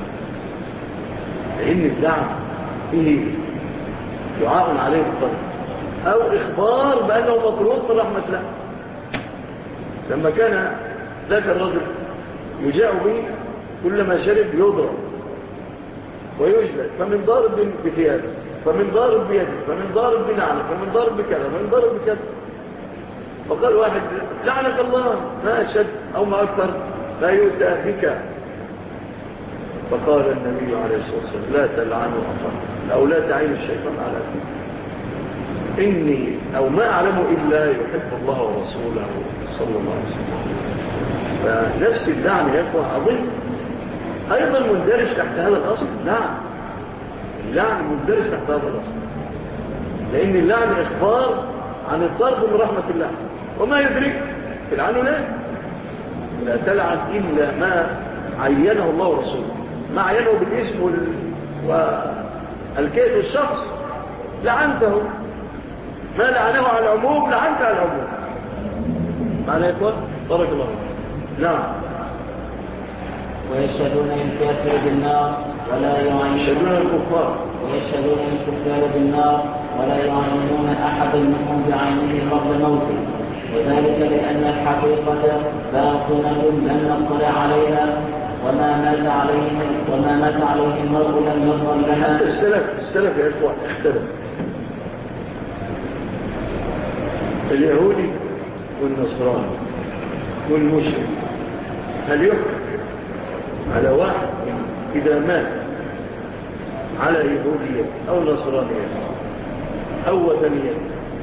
لأن اللعن فيه دعاء عليه الطريق أو إخبار بأنه مطرود من رحمة الله. لما كان ذاك الرجل يجاء به كلما شرب يضرب ويجلد، فمن ضارب بثيابه، فمن ضارب بيده، فمن ضارب بنعمه، فمن ضارب بكذا، فمن ضارب بكذا. فقال واحد لعنك الله، ما أشد أو ما أكثر لا يؤتى بك. فقال النبي عليه الصلاة والسلام لا تلعنوا أخاكم أو لا تعينوا الشيطان على أخاكم، إني أو ما أعلم إلا يحب الله ورسوله صلى الله عليه وسلم. فنفس اللعن يكون عظيم أيضا مندرج تحت هذا الأصل. اللعن مندرج تحت هذا الأصل، لأن اللعن إخبار عن الضرب من رحمة الله. وما يدرك تلعنه لا تلعن إلا ما عينه الله ورسوله، ما عينه بالاسم والكيد الشخص لعنته، ما لعنه على العموم لعنت على العموم. معنى يا إخوان بارك الله. نعم. ويشهدون للكافر بالنار ولا يعينون ويشهدون للكفار بالنار ولا يعينون أحدا منهم بعينه قبل موته، وذلك لأن الحقيقة باطنة لم نطلع عليها وما مات عليه المرء لم يظهر لنا. السلف يا إخوان اختلف. اليهودي والنصراني والمشرك هل يحكم على واحد إذا مات على يهودية أو نصرانية أو وثنية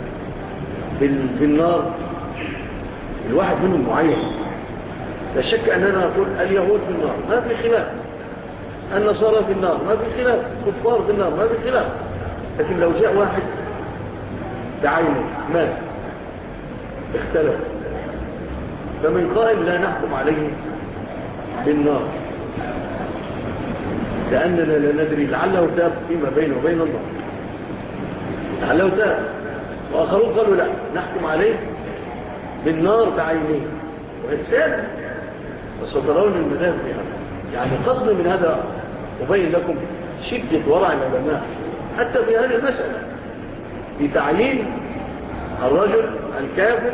بالنار؟ الواحد منهم معين. لا شك أننا نقول اليهود في النار ما في خلاف، النصارى في النار ما في خلاف، كفار في النار ما في خلاف. لكن لو جاء واحد بعينه مات اختلف، فمن قائل لا نحكم عليه بالنار لأننا لا ندري لعله تاب فيما بينه وبين الله، لعله تاب. وآخرون قالوا لا نحكم عليه بالنار بعينه وإنسان. وسترون المذاهب في هذا. يعني قصد من هذا أبين لكم شدة ورع العلماء حتى في هذه المسألة في تعيين الرجل الكافر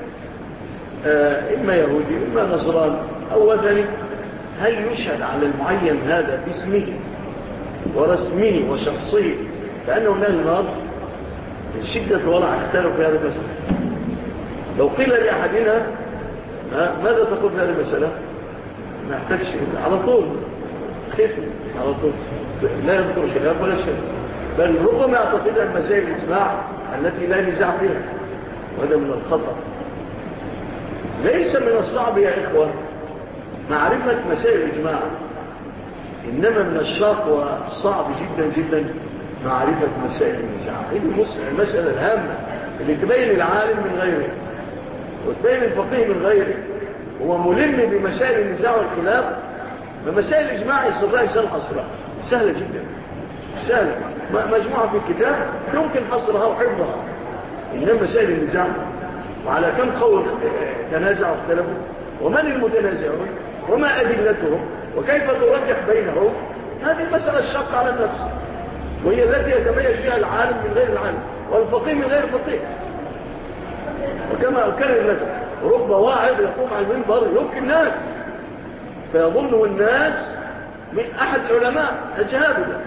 إما يهودي إما نصراني أو وثني، هل يشهد على المعين هذا باسمه ورسمه وشخصه لأنه من النار؟ شدة الورع اختلف في هذا المسألة. لو قيل لأحدنا ماذا تقول في هذه المسألة؟ ما احتاجش على طول ختم على طول، لا يذكر خلاف ولا شيء، بل ربما يعتقد أن مسائل الإجماع التي لا نزاع فيها، وهذا من الخطأ. ليس من الصعب يا إخوة معرفة مسائل الإجماع، إنما من الشاق والصعب جدا جدا معرفة مسائل النزاع. هذه المسألة الهامة اللي تبين العالم من غيره وتبين الفقيه من غيره. هو ملم بمسائل النزاع والخلاف، فمسائل الإجماع يستطيع يسأل حصرها سهلة جدا، سهلة مجموعة في الكتاب يمكن حصرها وحفظها. إنما مسائل النزاع وعلى كم قول تنازع واختلفوا ومن المتنازعون وما أدلتهم وكيف ترجح بينهم. هذه المسألة الشاقة على النفس، وهي التي يتميز فيها العالم من غير العالم والفقيه من غير الفقيه. وكما أكرر لك، رب واعظ يقوم على المنبر يبكي الناس فيظنه الناس من أحد العلماء أجهابه.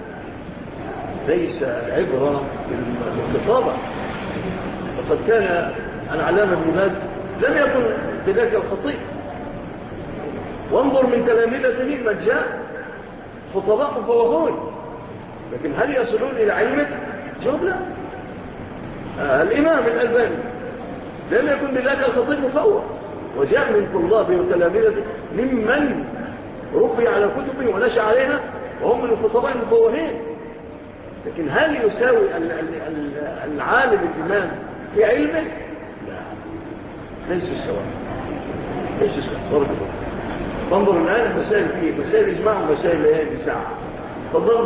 ليس العبرة بالخطابة. وقد كان العلامة ابن باز لم يكن بذاك الخطيب، وانظر من تلامذته من جاء خطباء فوهون، لكن هل يصلون إلى علمه؟ جواب لا. الإمام الألباني لم يكن بذاك الخطيب مفوه، وجاء من طلابه وتلامذته ممن ربي على كتبه ونشأ عليها وهم من الخطباء المفوهين. لكن هل يساوي العالم الإمام في علمه؟ لا، ليس السواء، ليس السواء. فانظر الآن المسائل فيه مسائل إجماع ومسائل ليالي ساعة. تفضل.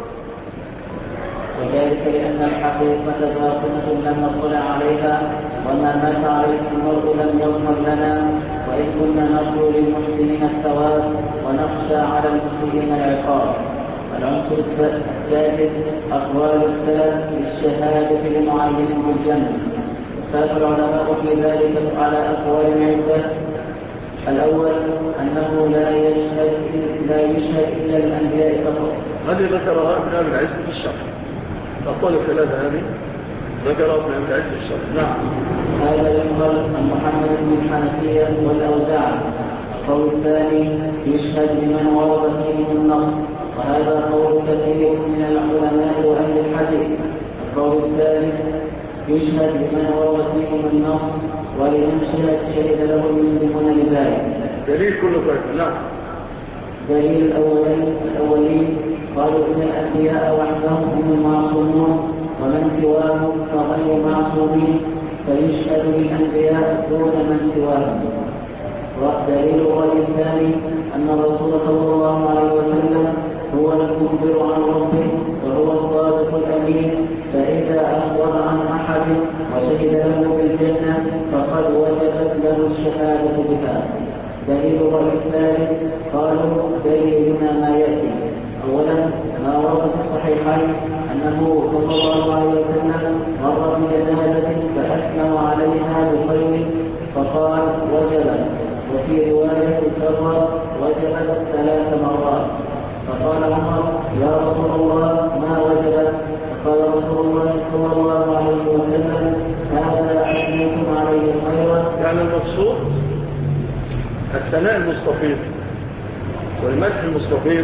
وذلك لأن الحقيقة باطنة لم نطلع عليها، وما مات عليه المرء لم يظهر لنا، وإن كنا نرجو للمحسنين الثواب ونخشى على المسيئين العقاب. العنصر الثالث أقوال السلف بالشهادة لمعينهم بالجنة. اختلف العلماء في ذلك على أقوال عدة. الأول أنه لا يشهد إلا الأنبياء فقط. هذه ذكرها ابن أبي العز في الشرح. أقوال الثلاثة هذه ذكرها ابن أبي العز في الشرح. نعم. هذا يقال عن محمد بن الحنفية والأوزاعي. القول الثاني يشهد لمن ورد فيهم النص، وهذا قول كثير من العلماء وأهل الحديث. القول الثالث يشهد لمن ورد فيهم النص، ولمن شهد له المسلمون لذلك. دليل كل طيب. نعم. دليل الأولين قالوا إن الأنبياء وحدهم هم المعصومون، ومن سواهم فغير معصومين، فيشهد للأنبياء دون من سواهم. والدليل الرأي الثاني أن الرسول صلى الله عليه وسلم هو المخبر عن ربه وهو الصادق الأمين، فإذا أخبر عن أحد وشهد له بالجنة فقد وجبت له الشهادة بها. دليل الرأي الثالث قالوا دليلنا ما يأتي. أولا ما ورد في الصحيحين أنه صلى الله عليه وسلم مر بجنازة فأثنوا عليها بخير فقال وجبت، وفي رواية الكرة وجبت 3 مرات. فقال عمر يا رسول الله ما وجبت؟ فقال رسول الله صلى الله عليه وسلم هذا أثنيتم عليه خيرا. يعني المقصود الثناء المستفيض والمدح المستفيض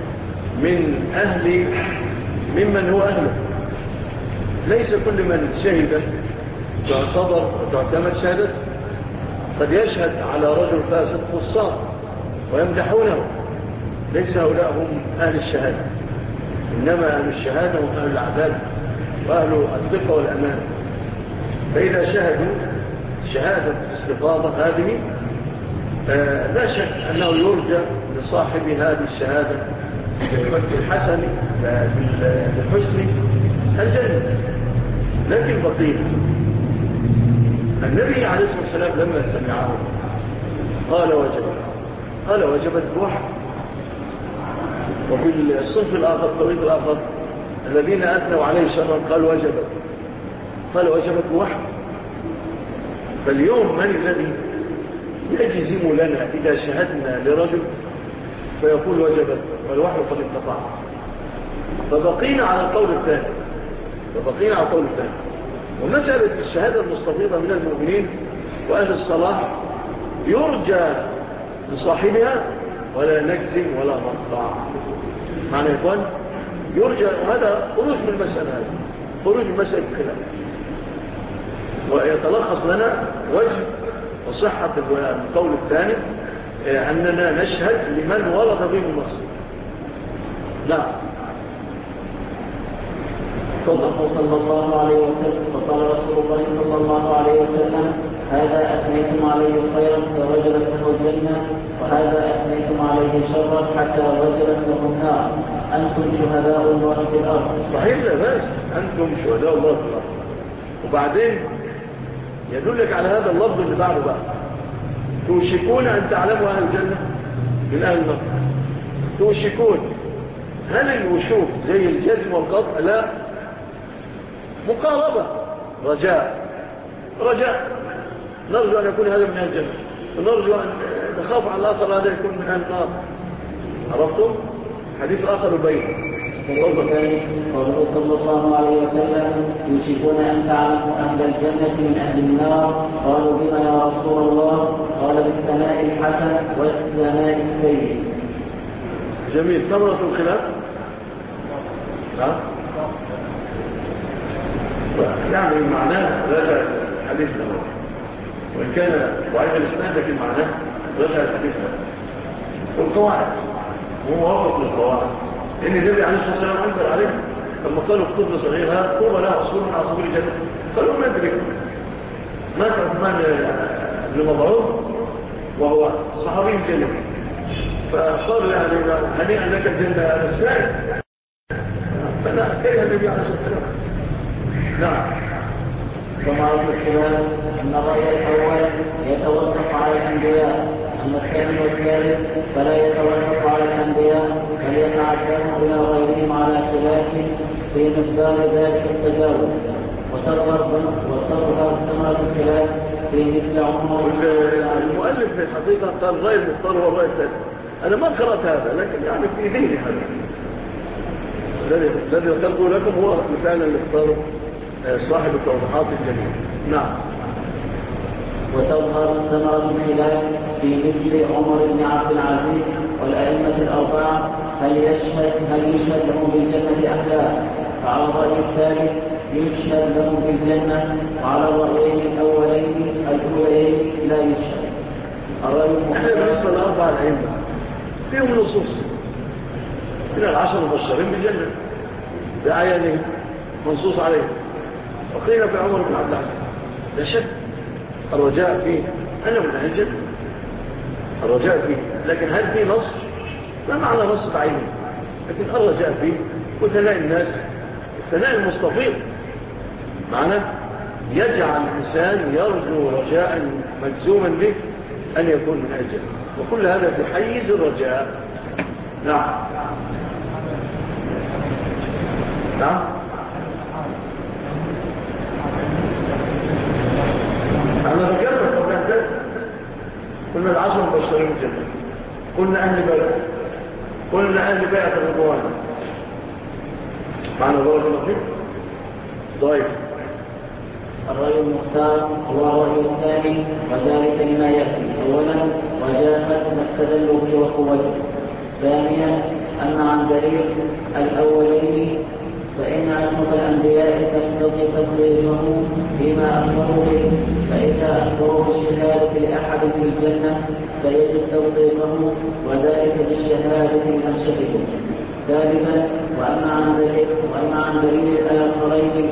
ممن هو أهله. ليس كل من شهد تعتبر وتعتمد شهادته. قد يشهد على رجل فاسق فصار ويمدحونه، ليس هؤلاء هم أهل الشهادة، إنما أهل الشهادة هم أهل العدالة وأهل الثقة والأمان. فإذا شهدوا شهادة استفاضة هذه لا شك أنه يرجى لصاحب هذه الشهادة بالحسن بالحسن الجنة. لكن بقية النبي عليه الصلاة والسلام لما سمعه قال وجبت بوحد. وفي الصنف الآخر الطريق الآخر الذين أثنوا عليه شرا قال وجبت بوحد. فاليوم من الذي يجزم لنا إذا شهدنا لرجل فيقول وجبت والوحي قد انقطع؟ فبقينا على القول الثاني. ومسألة الشهادة المستفيضة من المؤمنين وأهل الصلاح يرجى لصاحبها ولا نجزم ولا نقطع. معنى يا إخوان يرجى، وهذا خروج من المسألة، خروج من مسألة الخلاف، ويتلخص لنا وجه وصحة القول الثاني أننا نشهد لمن ورد به النص. لا صلى الله عليه وسلم. فقال رسول الله صلى الله عليه وسلم هذا أثنيتم عليه خيرا فوجبت له الجنة، وهذا أثنيتم عليه شرا حتى وجبت له النار. أنتم شهداء الله في الأرض. صحيح، لا بس أنتم شهداء الله في الأرض. وبعدين يدلك على هذا اللفظ اللي بعده بقى توشكون أن تعلموا أهل الجنة من أهل النار. توشكون، هل الوشوك زي الجزم والقطع؟ لا، مقاربة، رجاء نرجو أن يكون هذا من أهل الجنة، ونرجو أن نخاف على الآخر هذا يكون من أهل النار. عرفتم؟ حديث آخر بين قوله صلى الله عليه وسلم يوشكون أن تعلموا أهل الجنة من أهل النار. قالوا بما يا رسول الله؟ قال بالثناء الحسن والثناء السيء. جميل. ثمرة الخلاف يعني معناه رجع الحديث له، وإن كان ضعيف الإسناد لكن معناه رجع الحديث له. والقواعد هو وافق للقواعد، إن النبي عليه الصلاة والسلام أنكر عليه لما قالوا الطفل صغير هذا طوبى له أصول من أصول الجنة، قالوا ما أدرك مات عثمان بن مظعون وهو صحابي جليل، فقالوا يعني هنيئا لك الجنة يا السائل، فلا كره النبي عليه الصلاة والسلام. نعم. كما رأى الخلاف أن الرأي الأول يتوقف على الأنبياء، أما الثاني والثالث فلا يتوقف على الأنبياء، بل يتعدون إلى غيرهم على خلاف في مقدار ذلك التجاوز. وتظهر ثمرة الخلاف في مثل عمر. المؤلف في الحقيقة قال الرأي المختار هو الرأي الثاني. أنا ما قرأت هذا، لكن يعني في ذهني هذا الذي ذكرته لكم هو مثالا اللي اختاره صاحب التوضيحات الجميلة. نعم. وتظهر ثمرة الخلاف في مثل عمر بن عبد العزيز والأئمة الأربعة هل يشهد لهم بالجنة أحلام؟ فعلى الرأي الثالث يشهد لهم بالجنة، وعلى الرأيين الأولين لا يشهد. احنا بالنسبة للأربعة الأئمة فيهم نصوص من 10 المبشرين بالجنة بأعيانهم منصوص عليهم، وقيل في عمر بن عبد العزيز لا شك الرجاء فيه أنه من أهل الجنة، الرجاء فيه، لكن هل فيه نص؟ ما معنى نص بعينه، لكن الرجاء فيه وثناء الناس الثناء المستفيض معناه يجعل الإنسان يرجو رجاء مجزوما به أن يكون من أهل الجنة، وكل هذا في حيز الرجاء. نعم. نعم. أنا ذكرت قبل أن تأتي قلنا 10 مبشرين بالجنة، قلنا أهل بلد، قلنا أهل بيعة الرضوان، معنى ذلك المخيط ضعيف. الرأي المختار هو الرأي الثاني، وذلك لما يأتي. أولا وجاهد ما استدل به وقوته. ثانيا أن عن دليل الأولين فإن عصمة الأنبياء تقتضي تصديقه فيما أخبروا به، فإذا أخبروا بالشهادة لأحد في الجنة فيجب تصديقه، وذلك بالشهادة لمن شهدوا. ثالثا وأما عن دليل الآخرين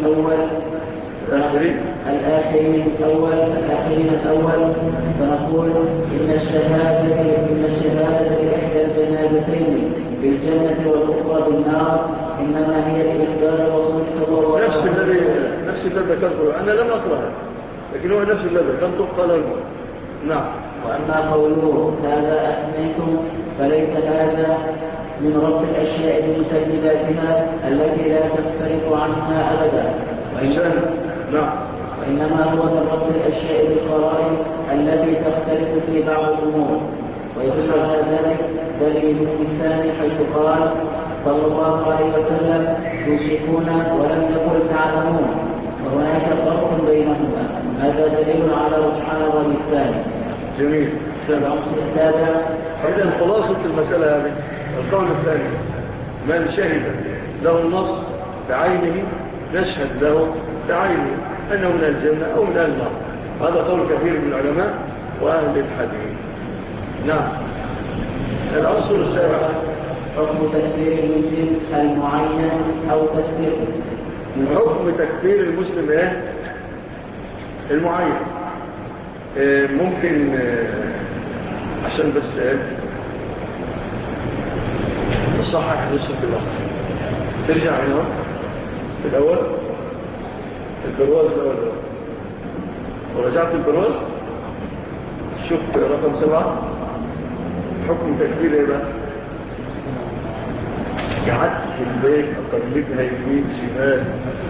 الأول فنقول إن الشهادة لإحدى الجنازتين بالجنة والأخرى بالنار إنما هي لإخبار الرسول صلى الله عليه وسلم. نفس الذي ذكرته، أنا لم أقرأها لكن هو نفس الذي ذكرته قال المؤمن. نعم. وأما قوله هذا أثنيتم فليس هذا من رب الأشياء بمسبباتها التي لا تختلف عنها أبدا، وإنما هو من رب الأشياء بالقرائن التي تختلف في بعض الأمور. ويدل على ذلك دليل الثاني حيث قال صلى الله عليه وسلم يوشكون ولم يقل تعلمون، وهناك فرق بينهما. هذا دليل على رجحان الرأي الثاني. جميل. السابع إذن خلاصة المسألة هذه القول الثاني من شهد له النص بعينه نشهد له بعينه أنه من الجنة أو من النار. هذا قول كثير من العلماء وأهل الحديث. نعم. العنصر السابع حكم تكفير المسلم المعين أو تسبيقه. حكم تكفير المسلم ايه المعين. ممكن عشان بس تصحح نسبة الأخر ترجع هنا في الأول البرواز الأول ورجعت البرواز شوف رقم 7 حكم تكفير ايه بقى؟ قعدت في البيت اقلبها يمين شمال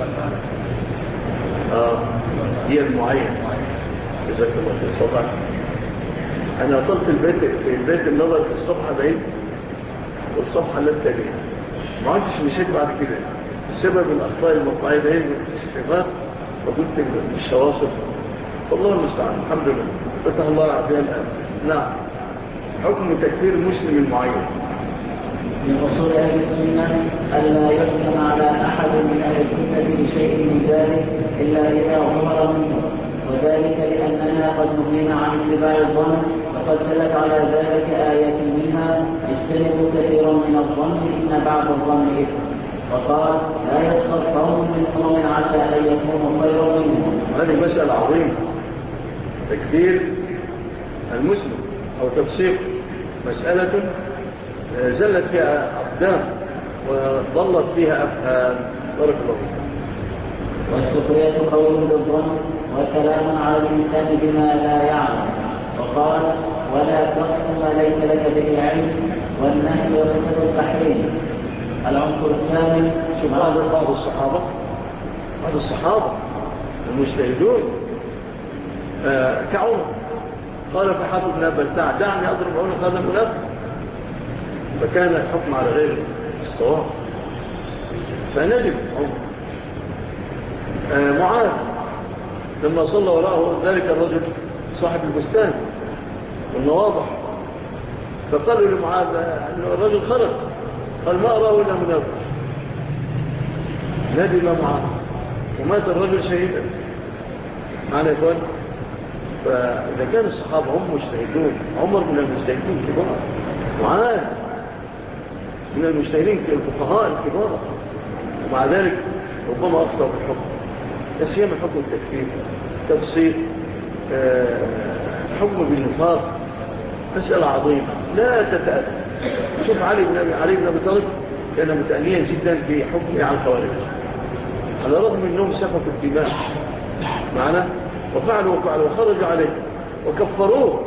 هي المعين جزاك الله خير صدق. انا طلت البيت النظر في الصفحه بعيد والصفحه اللي التاليه ما عدتش مشيت بعد كده بسبب الاخطاء الموقعيه ده والاستخفاف وقلت مش هواصل والله المستعان. الحمد لله فتح الله بها الان. نعم. حكم تكفير مسلم المعين. من أصول أهل السنة ألا يحكم على أحد من أهل السنة بشيء من ذلك إلا إذا ظهر منه، وذلك لأننا قد نهينا عن اتباع الظن، وقد دلت على ذلك آيات منها اجتنبوا كثيرا من الظن إن بعض الظن إثم، وقال لا يسخر قوم من قوم عسى أن يكونوا خيرا منهم. هذه مسألة عظيمة. تكفير المسلم أو تفسيق مسألة زلت فيها أقدام وضلت فيها أفهام. بارك الله فيك. والسخرية قول بالظن وكلام على الإنسان بما لا يعلم، وقال ولا تقف ما ليس لك به علم، والنهي يقتضي التحريم. العنصر الثامن بعض الصحابة المجتهدون كعمر قال فحاط بن أبلتع دعني أضرب عنق هذا المنافق، فكان الحكم على غير الصواب فندم عمر. معاذ لما صلى وراءه ذلك الرجل صاحب البستان والنواضح فقالوا لمعاذ أن الرجل خرج قال ما أراه إلا منافق. ندم معاذ ومات الرجل شهيدا. معنا إخوان. فإذا كان الصحابة هم مجتهدون، عمر من المجتهدين الكبار، معاذ من المجتهدين الفقهاء الكبار، ومع ذلك ربما أخطأ بالحكم، لا سيما حكم التكفير، تفصيل، حكم بالنفاق، مسألة عظيمة لا تتأتى. شوف علي بن أبي طالب كان متأنيا جدا في حكمه على الخوارج على الرغم أنهم سفكوا الدماء معنا وفعلوا وخرجوا عليه وكفروه.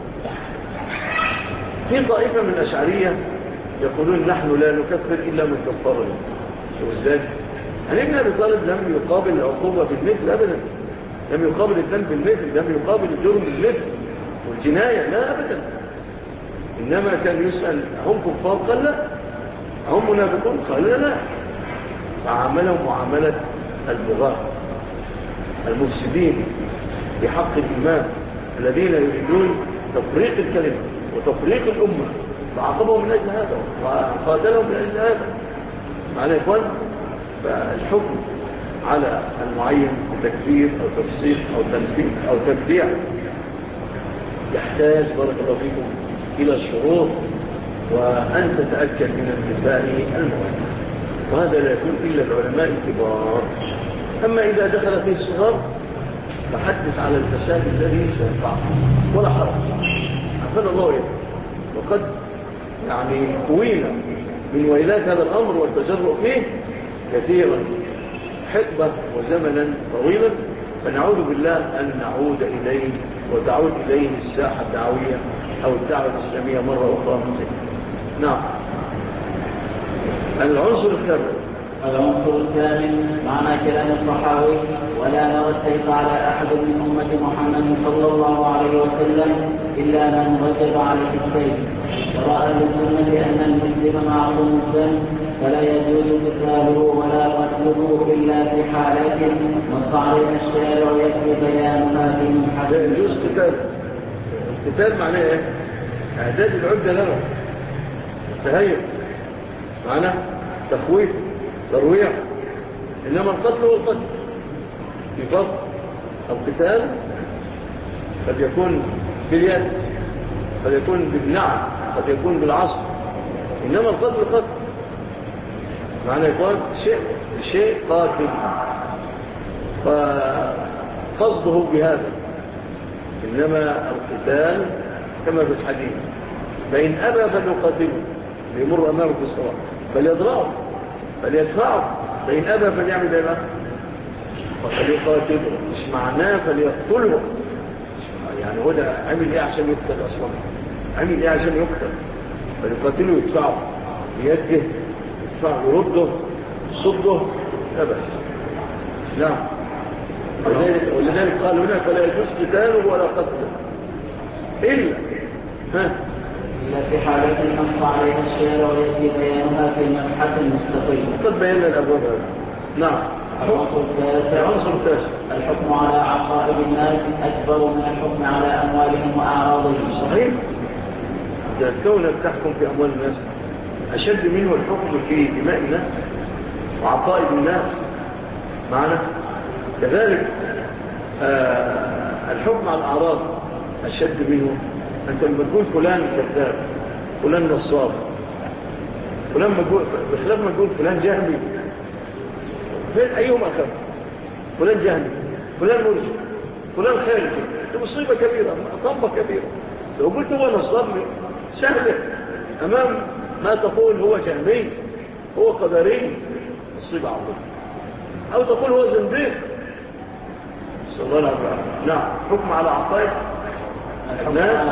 في طائفة من الأشعرية يقولون نحن لا نكفر إلا من كفرنا. شوف ازاي علي بن أبي طالب لم يقابل العقوبة بالمثل أبدا، لم يقابل الذنب بالمثل، لم يقابل الجرم بالمثل والجناية لا أبدا، إنما كان يسأل هم كفار؟ قال لا. هم منافقون؟ قال لا. فعاملهم معاملة البغاة المفسدين بحق الإمام الذين يريدون تفريق الكلمة وتفريق الأمة، فعاقبهم من أجل هذا وقاتلهم من أجل هذا. معنى إخوان فالحكم على المعين بتكفير أو تفسيق أو تنفيذ أو تبديع يحتاج بارك الله فيكم إلى شروط وأن تتأكد من انتفاء المعين، وهذا لا يكون إلا العلماء الكبار. أما إذا دخل فيه الصغار فحدث على الفساد الذي سيقع ولا حرج، عفنا الله إيه. وقد يعني قوينا من ويلات هذا الأمر والتجرؤ فيه كثيرا حقبة وزمنا طويلا، فنعوذ بالله أن نعود إليه وتعود إليه الساحة الدعوية أو الدعوة الإسلامية مرة أخرى من ذلك. نعم. العنصر الثامن معنى كلام الصحابي ولا نرى السيف على أحد من أمة محمد صلى الله عليه وسلم إلا من وجب عليه السيف. ورأى للسنة أن المسلم معصوم الدم فلا يجوز قتاله ولا قتله إلا في حالات نص عليها الشارع يكفي بيانها في محدد. لا يجوز قتال معناه ايه؟ اعداد العدة له، تهيئ معناه تخويف ترويع، انما القتل هو القتل. في فرق القتال قد يكون باليد، قد يكون بالنعم، قد يكون بالعصر، انما القتل قتل. معنى يقول شيء قاتل فقصده بهذا، إنما القتال كما في الحديث فإن أبى فليقاتله ليمر أمامه في الصلاة فليضرعه فليدفعه، فإن أبى فليعمل ذلك فليقاتله، مش معناه فليقتله، يعني هو ده عمل إيه عشان يقتل أصلا؟ عمل ايه عشان يقتل؟ فيقاتله يدفعه بيده، يدفعه يرده يصده، لا بأس. نعم. ولذلك قال هنا فلا يجوز قتاله ولا قتله إلا في حالة نص عليها الشارع ويأتي بيانها في المبحث المستقيم. قد بينا الأبواب هذا. نعم. العنصر التاسع الحكم على عقائد الناس أكبر من الحكم على أموالهم وأعراضهم. صحيح. إذا كونك تحكم في أموال الناس أشد منه الحكم في دماء الناس وعقائد الناس معنا. كذلك الحكم على الأعراض أشد منه. أنت لما تقول فلان كذاب، فلان نصاب، فلان بخلاف ما تقول فلان جهمي، أيهما أخف؟ فلان جهمي، فلان مرجع، فلان خارجي، دي مصيبة كبيرة، طمة كبيرة. لو قلت هو نصاب سهلة أمام ما تقول هو جهمي، هو قدري، مصيبة عظيمة. أو تقول هو زنديق. صلى الله عليه وسلم. نعم. حكم على عقائد الناس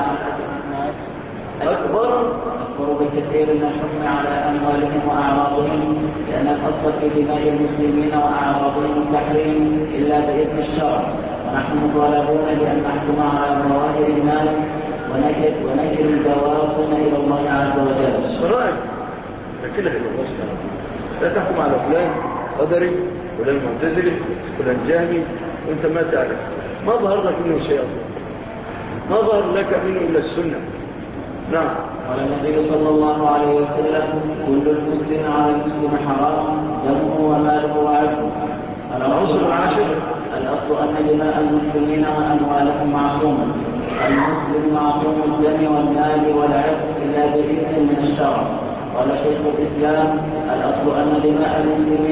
أكبر بكثير من الحكم على أموالهم وأعراضهم، لأن الأصل في دماء المسلمين وأعراضهم التحريم إلا بإذن الشرع، ونحن مطالبون بأن نحكم على ظواهر الناس ونكل البواطن إلى الله عز وجل. الشرائع لكنها إلى الله سبحانه. لا تحكم على فلان قدري، فلان معتزلي، فلان جهمي، وانت ما تعرف، ما ظهر لك منه شيء أصلا، ما ظهر لك منه إلا السنة. نعم. قال النبي صلى الله عليه وسلم كل المسلم على المسلم حرام دمه وماله وعرضه. العنصر العاشر الأصل أن دماء المسلمين وأموالهم معصومة. المسلم معصوم الدم والمال والعرض إلا بإذن من الشرع. قال شيخ الإسلام الأصل أن دماء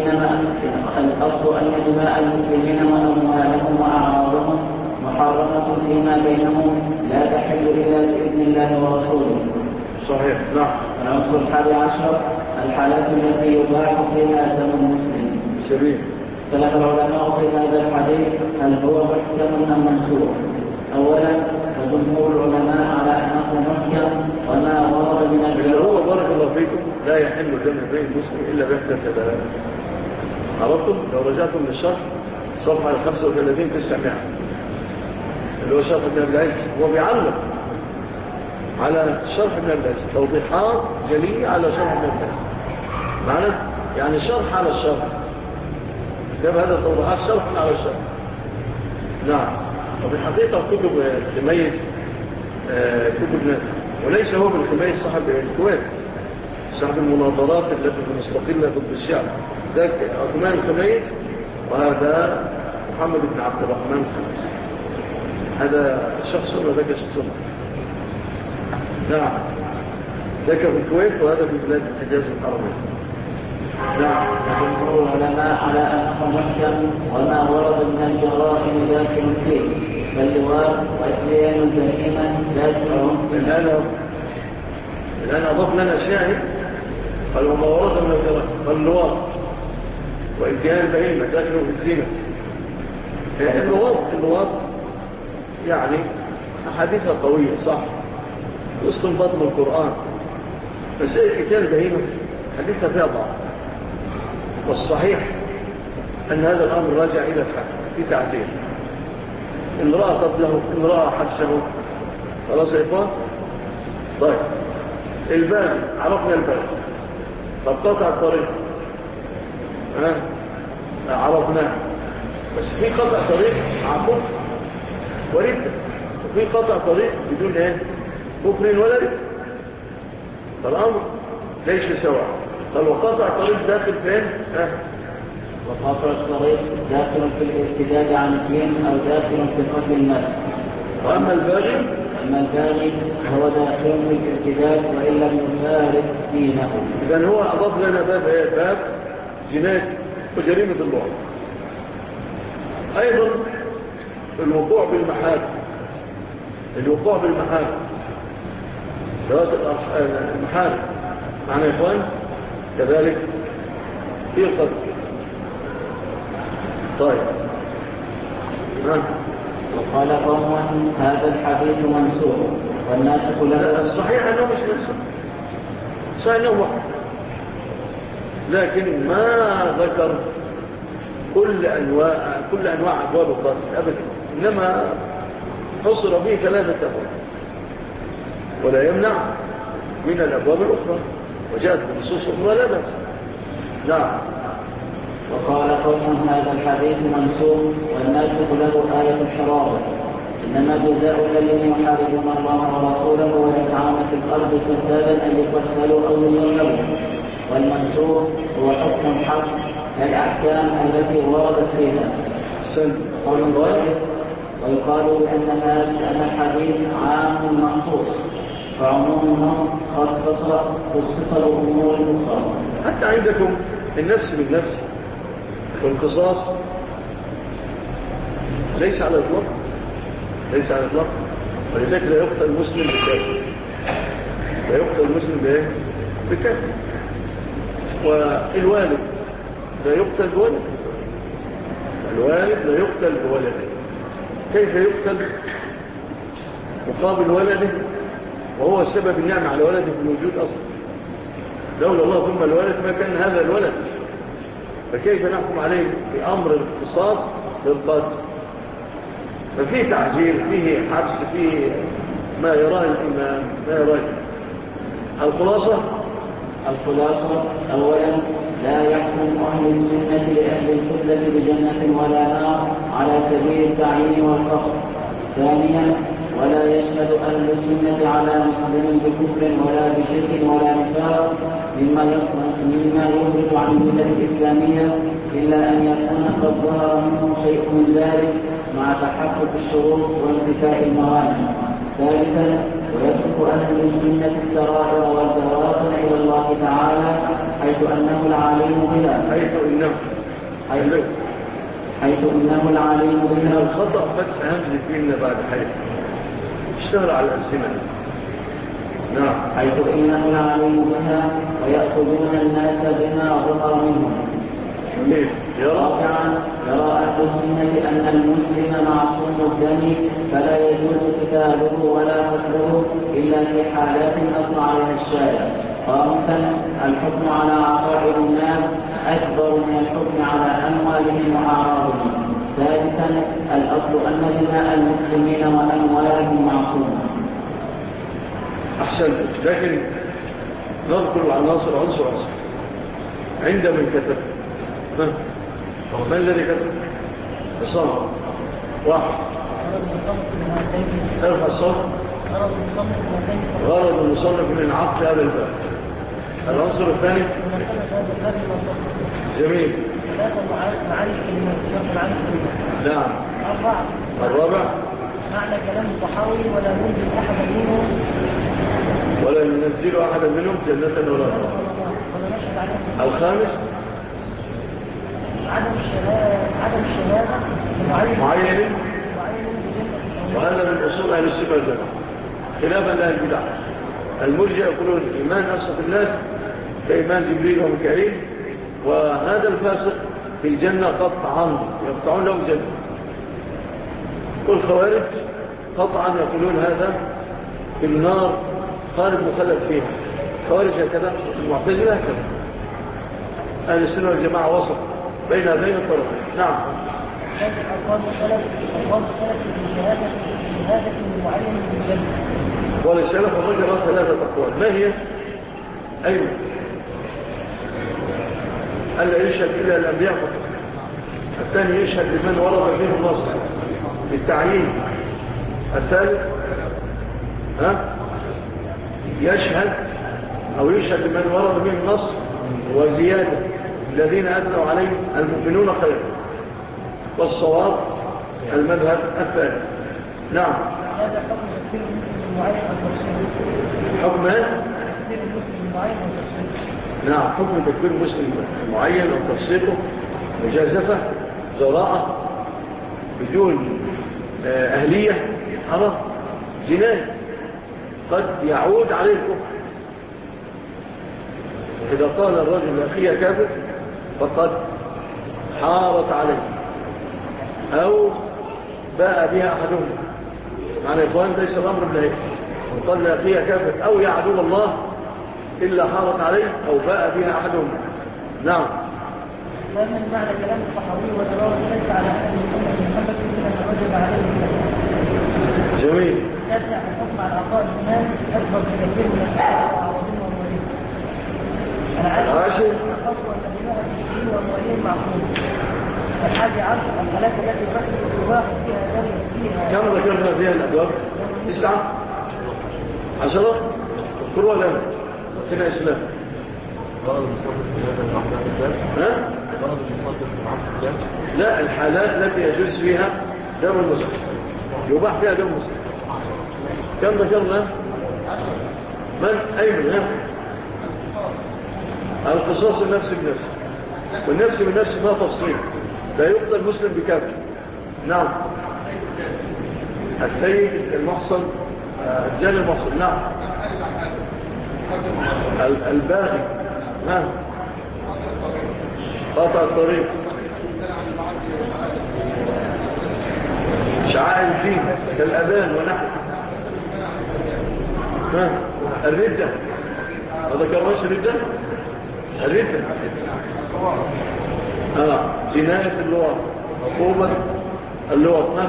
المسلمين وأموالهم وأعراضهم محرمة فيما بينهم لا تحل إلا بإذن الله ورسوله. صحيح. نعم. العنصر 11 الحالات التي يباح فيها دم المسلم. سبيل. اختلف العلماء في هذا الحديث هل هو محكم أم منسوخ. أولا فجمهور العلماء على أنه محكم وما ورد من اللي هو بارك الله فيكم لا يحل دم بين المسلم إلا بإحدى الثلاث. عرفتم؟ لو رجعتم للشرح صفحة 35-900 اللي هو شرح ابن العز، هو بيعلق على شرح ابن العز توضيحات جلية على شرح ابن العز معنى يعني شرح على الشرح. جاب هذا التوضيحات شرح على الشرح. نعم. وبالحقيقة كتب تميز كتب وليس هو بالخميس صاحب الكويت، صاحب المناظرات التي مستقلة ضد الشعب، ذاك عثمان الخميس، وهذا محمد بن عبد الرحمن الخميس. هذا شخص وذاك شخص. نعم. ذاك في الكويت وهذا في بلاد الحجاز الحرمين. نعم. جمهور العلماء على أنه محكم وما ورد من الجرائم داخل فيه، فاللواء وإتيان البهيمة داخل فيه. الآن أضاف لنا أشياء قال وما ورد من الجرائم فاللواء وإتيان البهيمة داخل في الزنا. اللواء يعني أحاديثها قوية صح، واستنباط من القرآن، مسائل إتيان البهيمة حديثها فيها ضعف. والصحيح أن هذا الأمر راجع إلى الحكم في تعزير. امرأة قتله، امرأة حبسه، خلاص يا إخوان. طيب الباب عرفنا الباب، طب قطع الطريق عرفناه، بس في قطع طريق عقب ورد، وفي قطع طريق بدون كفر ولا رد. فالأمر ليس سواء. قال وقطع الطريق داخل فين؟ وقطع الطريق داخل في الارتداد عن الدين أو داخل في قتل الناس. وأما الباغي هو داخل في الارتداد وإن لم يفارق دينه. إذن هو أضاف لنا باب جناية وجريمة اللعب. أيضا الوقوع بالمحاكم، ذوات المحاكم معنا يا إخوان كذلك في القتل. طيب وقال قوم هذا الحديث منسوخ والناسخ له. الصحيح أنه مش منسوخ، صحيح أنه واحد، لكن ما ذكر كل أنواع أبواب القاتل أبدا، إنما حصر به 3 أبواب، ولا يمنع من الأبواب الأخرى، وجاءت بنصوص أخرى لا بأس. نعم. وقال قوم هذا الحديث منسوخ والناسخ له آية الحرارة، إنما جزاء الذين يحاربون الله ورسوله ويسعون في الأرض فسادا أن يقتلوا أو يصلبوا. والمنسوخ هو حكم الحق الأحكام التي وردت فيها. ويقال بأن الحديث عام مخصوص، فعمومه خصص بأمور أخرى. حتى عندكم النفس بالنفس والقصاص ليس على الإطلاق، ليس على الإطلاق، ولذلك لا يقتل المسلم بالكافر، لا يقتل المسلم بالكافر. والوالد لا يقتل بولده، الوالد لا يقتل بولده. كيف يقتل مقابل ولده وهو سبب النعمة على ولده في الوجود أصلا؟ لولا الله ثم الولد ما كان هذا الولد، فكيف نحكم عليه بأمر القصاص للقاتل؟ ففيه تعزير، فيه حبس، فيه ما يراه الإمام، ما يراه. الخلاصة أولا لا يحكم أهل السنة لأهل القبلة بجنة ولا نار على سبيل التعيين والفقر. ثانيا ولا يشهد أهل السنة على مسلم بكفر ولا بشرك ولا نفاق مما يخرج عن الملة الإسلامية إلا أن يكون قد ظهر منه شيء من ذلك مع تحقق الشروط وانتفاء الموانع. ثالثا ويترك أهل السنة السرائر والبواطن إلى الله تعالى حيث أنه العليم بها حيث إنه العليم بها. الخطأ فتح همزة فينا بعد حيث اشتغل على الألسنة. نعم. حيث إنه العليم بها ويأخذون الناس بما ظهر منهم. رابعا يرى أهل السنة أن المسلم معصوم الدم فلا يجوز قتاله ولا قتله إلا في حالات أصل عليها الشارع. خامسا الحكم على عقائد الناس أكبر من الحكم على أموالهم وأعراضهم. ثالثا الأصل أن دماء المسلمين وأموالهم معصومة. أحسنت، لكن نذكر العناصر عنصر عند من كتب. من الذي كتب؟ الصنع واحد. ارفع الصوت. غرض المصنف من عقد هذا الباب. العنصر الثاني جميل. نعم. الرابع معنى كلام الصحاوي ولا ننزل أحدا منهم جنة ولا نار. الخامس عدم الشهادة معين وهذا من أصول أهل السنة والجماعة خلافا لأهل البدع. المرجئة يقولون إيمان أفسق الناس كإيمان جبريل وميكائيل، وهذا الفاسق في الجنة قطعا يقطعون له الجنة. والخوارج قطعا يقولون هذا في النار خالد مخلد فيها. خوارج هكذا، المعتزلة هكذا. أهل السنة والجماعة وسط بين هذين الطرفين. نعم. أقوال السلف في شهادة معين بالجنة. وللسلف الرجل 3 أقوال. ما هي؟ أيوة. ألا يشهد إلا الأنبياء فقط. الثاني يشهد لمن ورد فيه النص بالتعيين. الثالث يشهد أو يشهد لمن ورد فيه النص وزيادة الذين أثنوا عليه المؤمنون خيرا. والصواب المذهب الثالث. نعم. هذا حكم تكفير المسلم المعين أو تفسيره. حكم تكفير المسلم المعين أو تفسيره. نعم، حكم تكفير مسلم معين أو تفسيره مجازفة زراعة بدون أهلية حرام جناية قد يعود عليه الكفر. إذا قال الرجل لأخيه كافر فقد حارت عليه أو باء بها أحدهم. معنى إخوان ليس الأمر بلهيك، وقال لأخيه كافر أو يا عدو الله إلا حارت عليه أو باء بها أحدهم. نعم. لأن معنى كلام الصحابي والرواية ليس على أهل الأمة محمد إلا أن وجب عليه. جميل. تسع الحكم على عطاء الإيمان أكبر بكثير من الحكم وعوضهم وموالين. العاشر الخطوة الذين المسلمين وموالين معقول. الحادي عشر الحالات التي يباح فيها دم فيها. كم ذكرنا فيها الأبواب؟ 9 10 اذكروا ولا فينا إسلام. ها؟ لا، الحالات التي يجوز فيها دم المسلم يباح فيها دم المسلم. كم ذكرنا؟ من؟ أيمن؟ ها؟ القصاص النفس بالنفس، والنفس بالنفس ما تفصيل، لا يقتل مسلم بكافر. نعم. السيد المحصن، الزاني المحصن. نعم. الباغي. نعم. قطع الطريق، شعائر الدين كالأذان ونحو. الردة، هذا كرمش الردة. الردة جناية اللغة، عقوبة اللغة.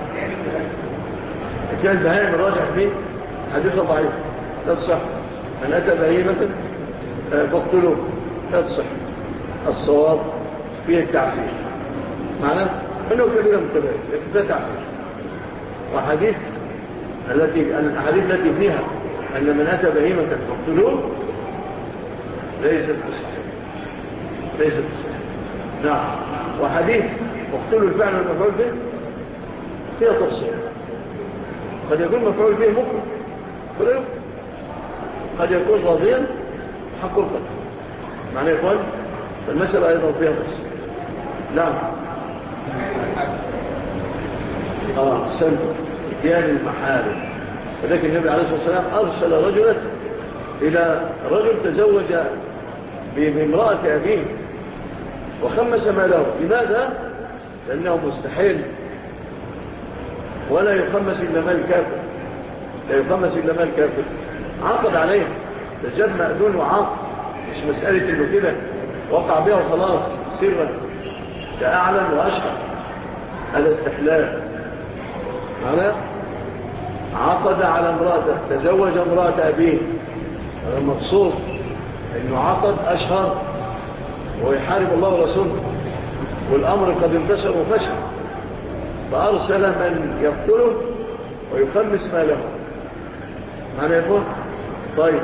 كان بهايم الراجع فيه حديثة ضعيف لا تصح. من أتى بهيمة فاقتلوه لا تصح. الصواب فيه التعسير، معناه أنه كبيرة من كبيرة لكن فيها تعسير. وحديث الأحاديث التي فيها أن من أتى بهيمة فاقتلوه ليست بصحيح، ليست بصحيح. نعم. وحديث اقتلوا الفعل والمفعول به فيها تفصيل. قد يكون مفعول به مكره ولا يكره، قد يكون راضيا حق القتل. معنى يا إخوان فالمسألة أيضا فيها تفصيل. نعم. سلب اتيان المحارم. ولكن النبي عليه الصلاة والسلام أرسل رجلا إلى رجل تزوج بامرأة أبيه وخمس ماله. لماذا؟ لأنه مستحيل ولا يخمس إلا مال كافر، لا يخمس إلا مال كافر. عقد عليه تجد مأذون وعاق، مش مسألة إنه كده وقع بها وخلاص سرا كأعلن وأشهر. هذا استحلال. معنى عقد على امرأته، تزوج امرأة أبيه. هذا المقصود إنه عقد أشهر ويحارب الله ورسوله، والأمر قد انتشر وفشل، فأرسل من يقتله ويخمس ماله. معنى يقول طيب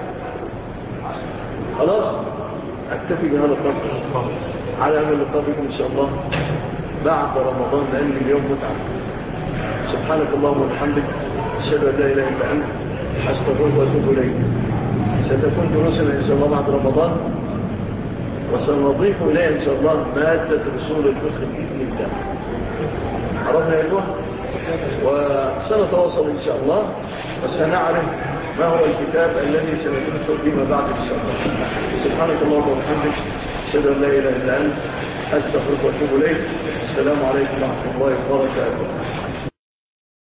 خلاص أكتفي بهذا القدر على أمل لقائكم إن شاء الله بعد رمضان، لأن اليوم متعب. سبحانك اللهم وبحمدك أشهد أن لا إله إلا أنت أستغفرك وأتوب إليك. ستكون دروسنا إن شاء الله بعد رمضان، وسنضيف إليها إن شاء الله مادة رسول الفقه بإذن الله. عرفنا يا إخوة؟ وسنتواصل إن شاء الله وسنعرف ما هو الكتاب الذي سندرسه فيما بعد إن شاء الله. سبحانك اللهم وبحمدك أشهد أن لا إله إلا أنت أستغفرك وأتوب إليك. السلام عليكم ورحمة الله وبركاته.